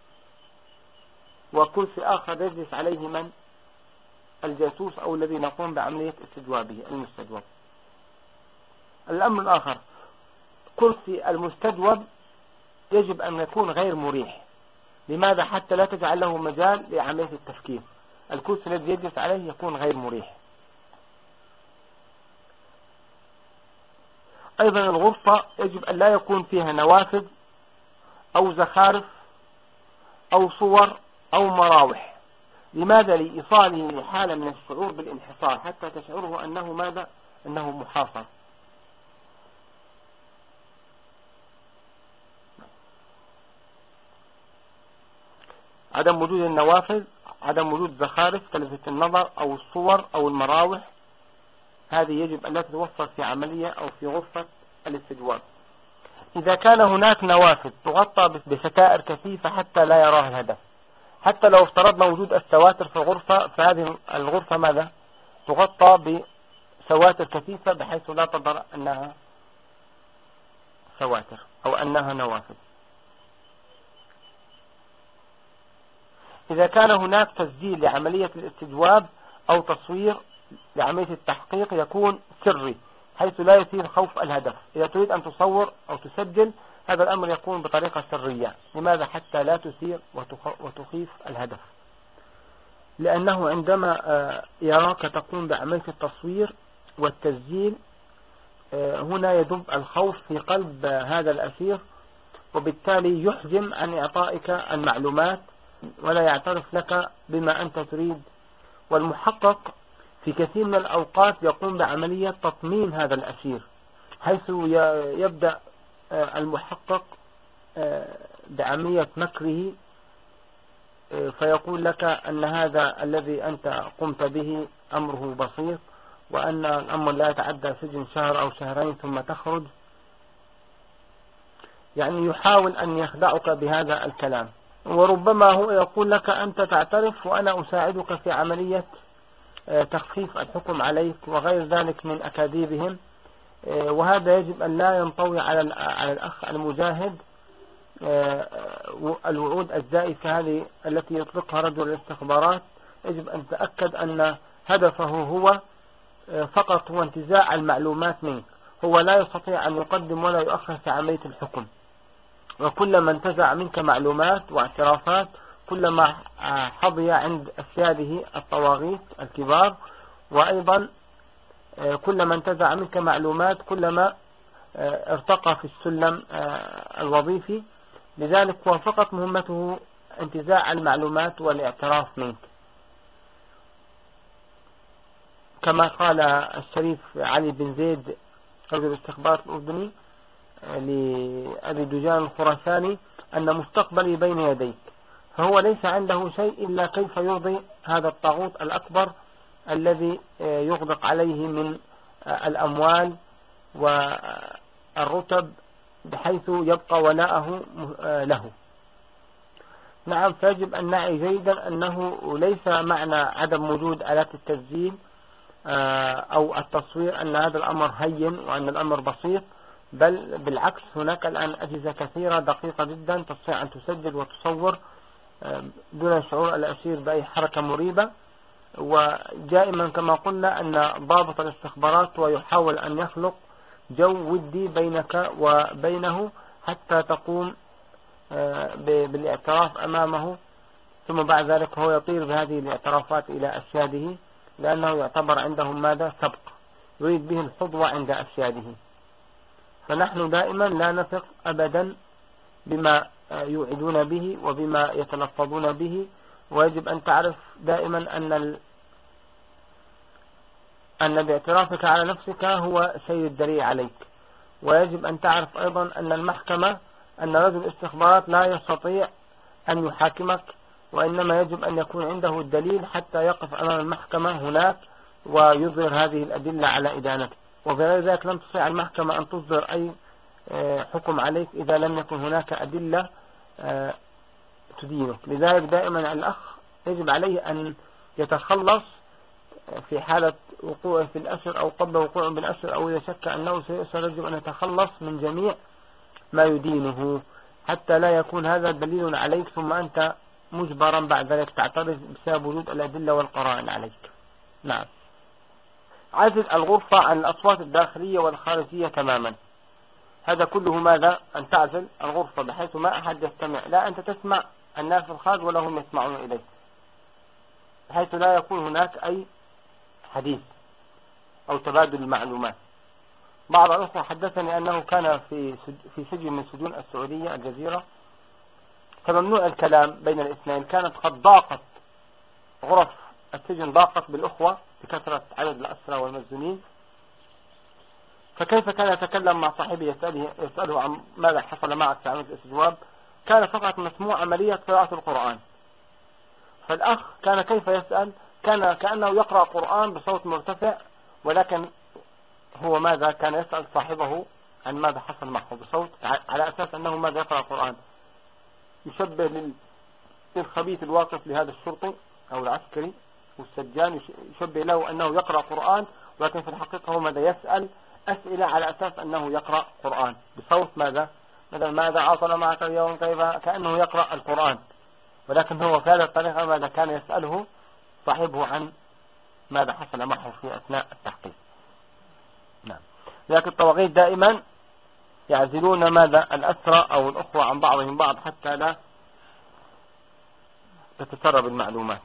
A: وكرسي آخر يجلس عليه من؟ الجاسوس أو الذي نقوم بعملية استجوابه المستجوب. الأمر الآخر، كرسي المستجوب يجب أن يكون غير مريح. لماذا؟ حتى لا تجعل له مجال لعملية التفكير. الكرسي الذي يجلس عليه يكون غير مريح. أيضا الغرفة يجب أن لا يكون فيها نوافذ أو زخارف أو صور أو مراوح. لماذا؟ لإيصاله لحالة من الشعور بالانحصار حتى تشعره أنه ماذا؟ أنه محاصر. عدم وجود النوافذ، عدم وجود زخارف تلفت النظر أو الصور أو المراوح، هذه يجب أن لا تتوفر في عملية أو في غرفة الاستجواب. إذا كان هناك نوافذ تغطى بستائر كثيفة حتى لا يراها الهدف. حتى لو افترضنا وجود السواتر في الغرفة، فهذه الغرفة ماذا؟ تغطى بسواتر كثيفة بحيث لا تظهر أنها سواتر أو أنها نوافذ. إذا كان هناك تسجيل لعملية الاستجواب أو تصوير لعملية التحقيق يكون سري حيث لا يثير خوف الهدف. إذا تريد أن تصور أو تسجل هذا الأمر يكون بطريقة سرية. لماذا؟ حتى لا تثير وتخيف الهدف، لأنه عندما يراك تقوم بعملية التصوير والتسجيل هنا يدب الخوف في قلب هذا الأسير، وبالتالي يحجم عن إعطائك المعلومات ولا يعترف لك بما أنت تريد. والمحقق في كثير من الأوقات يقوم بعملية تطمين هذا الأسير، حيث يبدأ المحقق بعملية مكره، فيقول لك أن هذا الذي أنت قمت به أمره بسيط، وأن الأمر لا يتعدى سجن شهر أو شهرين ثم تخرج. يعني يحاول أن يخدعك بهذا الكلام. وربما هو يقول لك أنت تعترف وأنا أساعدك في عملية تخفيف الحكم عليك وغير ذلك من أكاذيبهم، وهذا يجب أن لا ينطوي على الأخ المجاهد الوعود الزائفة هذه التي يطلقها رجل الاستخبارات. يجب أن تأكد أن هدفه هو فقط هو انتزاع المعلومات منك. هو لا يستطيع أن يقدم ولا يؤخر في عملية الحكم، وكلما انتزع منك معلومات واعترافات كلما حظي عند أسياده الطواغيت الكبار، وأيضا كلما انتزع منك معلومات كلما ارتقى في السلم الوظيفي. لذلك هو فقط مهمته انتزاع المعلومات والاعتراف منك، كما قال الشريف علي بن زيد رجل الاستخبارات الأردني لأبي دجان الخراساني أن مستقبلي بين يديك. فهو ليس عنده شيء إلا كيف يرضي هذا الطاغوت الأكبر الذي يغدق عليه من الأموال والرتب بحيث يبقى ولاءه له. نعم، فيجب أن نعي جيدا أنه ليس معنى عدم وجود آلات التسجيل أو التصوير أن هذا الأمر هين وأن الأمر بسيط، بل بالعكس هناك الآن أجهزة كثيرة دقيقة جدا تستطيع أن تسجل وتصور دون شعور الأسير بأي حركة مريبة. ودائما كما قلنا أن ضابط الاستخبارات ويحاول أن يخلق جو ودي بينك وبينه حتى تقوم بالاعتراف أمامه، ثم بعد ذلك هو يطير بهذه الاعترافات إلى أسياده، لأنه يعتبر عندهم ماذا؟ سبق، يريد به الحظوة عند أسياده. فنحن دائما لا نثق أبدا بما يوعدون به وبما يتلفظون به. ويجب أن تعرف دائما أن باعترافك على نفسك هو سيد الدليل عليك. ويجب أن تعرف أيضا أن المحكمة، أن رجل الاستخبارات لا يستطيع أن يحاكمك، وإنما يجب أن يكون عنده الدليل حتى يقف أمام المحكمة هناك ويظهر هذه الأدلة على إدانته. وبغير ذلك لم تستطيع المحكمة أن تصدر أي حكم عليك إذا لم يكن هناك أدلة تدينك. لذلك دائما الأخ يجب عليه أن يتخلص في حالة وقوعه في الأسر أو قبل وقوعه بالأسر أو إذا شك أنه سيؤسر، يجب أن يتخلص من جميع ما يدينه حتى لا يكون هذا دليل عليك ثم أنت مجبرا بعد ذلك تعترض بسبب وجود الأدلة والقرائن عليك. نعم. عزل الغرفة عن الأصوات الداخلية والخارجية تماما. هذا كله ماذا؟ أن تعزل الغرفة بحيث ما أحد يستمع، لا أنت تسمع الناس الخارج ولا هم يسمعون إليك، بحيث لا يكون هناك أي حديث أو تبادل المعلومات. بعض الأخوة حدثني أنه كان في سجن من سجون السعودية الجزيرة، فممنوع الكلام بين الاثنين. كانت قد ضاقت غرف السجن، ضاقت بالأخوة بكثرة عدد الأسرى والمسجونين، فكيف كان يتكلم مع صاحبه يسأله عن ماذا حصل معك في عملية الاستجواب؟ كان فقط مسموع عملية قراءة القرآن. فالأخ كان كيف يسأل؟ كان كأنه يقرأ قرآن بصوت مرتفع، ولكن هو ماذا؟ كان يسأل صاحبه عن ماذا حصل معه بصوت على أساس أنه ماذا يقرأ القرآن. يشبه للخبيث الواقف لهذا الشرطي أو العسكري والسجان، يشبه له أنه يقرأ قرآن، ولكن في الحقيقة هو ماذا؟ يسأل أسئلة على أساس أنه يقرأ قرآن بصوت ماذا؟ مثلا ماذا عاصل معك اليوم؟ كيف؟ كأنه يقرأ القرآن، ولكن هو في هذه الطريقة ماذا كان يسأله صاحبه عن ماذا حصل معه في أثناء التحقيق. نعم. لكن الطواغيت دائما يعزلون ماذا؟ الأسرى أو الأخوة عن بعضهم بعض حتى لا تتسرب المعلومات،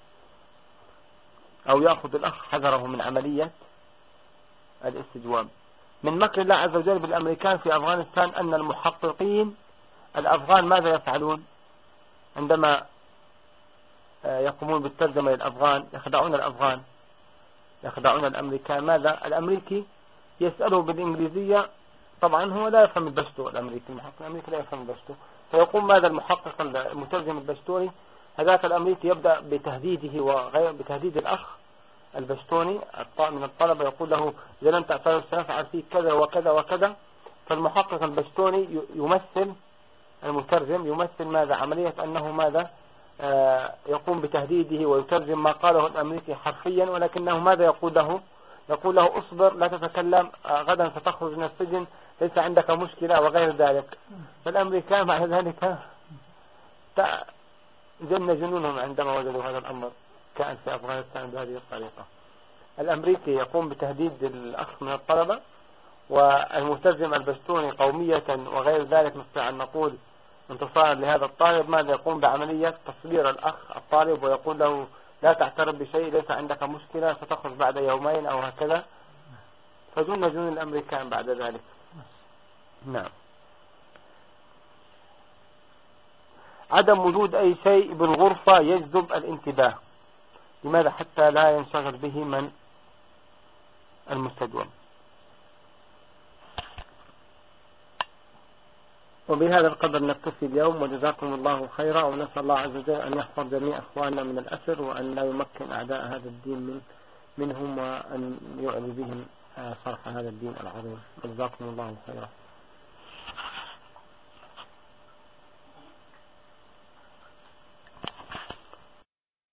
A: أو يأخذ الأخ حذره من عملية الاستجواب. من مكر الله عز وجل بالأمريكان في أفغانستان أن المحققين الأفغان ماذا يفعلون عندما يقومون بالترجمة للأفغان؟ يخدعون الأفغان، يخدعون الأمريكان. ماذا؟ الأمريكي يسأله بالإنجليزية، طبعا هو لا يفهم البشتو، الأمريكي المحقق الأمريكي لا يفهم البشتو، فيقوم ماذا المحقق المترجم البشتوري هذاك الأمريكي يبدأ بتهديده وغير بتهديد الأخ البشتوني من الطلبة، يقول له إذا لم تعترف سنفعل فيك كذا وكذا وكذا. فالمحقق البشتوني يمثل المترجم يمثل ماذا؟ عملية أنه ماذا؟ يقوم بتهديده ويترجم ما قاله الأمريكي حرفيا، ولكنه ماذا يقول له؟ يقول له اصبر لا تتكلم، غدا ستخرج من السجن، ليس عندك مشكلة وغير ذلك. فالأمريكان مع ذلك جن جنونهم عندما وجدوا هذا الأمر كان في أفغانستان بهذه الطريقة. الأمريكي يقوم بتهديد الأخ من الطلبة، والملتزم البشتوني قومية وغير ذلك نستطيع أن نقول انتصارا لهذا الطالب ماذا يقوم بعملية تصوير الأخ الطالب ويقول له لا تعترف بشيء، ليس عندك مشكلة، ستخرج بعد يومين أو هكذا. فجن جنون الأمريكان بعد ذلك. نعم. عدم وجود أي شيء بالغرفة يجذب الانتباه. لماذا؟ حتى لا ينشغل به من المستدوم. وبهذا القدر نكتفي اليوم، وجزاكم الله خيرا، ونسأل الله عز وجل أن يحفظ جميع أخواننا من الأسر، وأن لا يمكن أعداء هذا الدين منهم، وأن يعلي بهم صرح هذا الدين العظيم. جزاكم الله خيرا.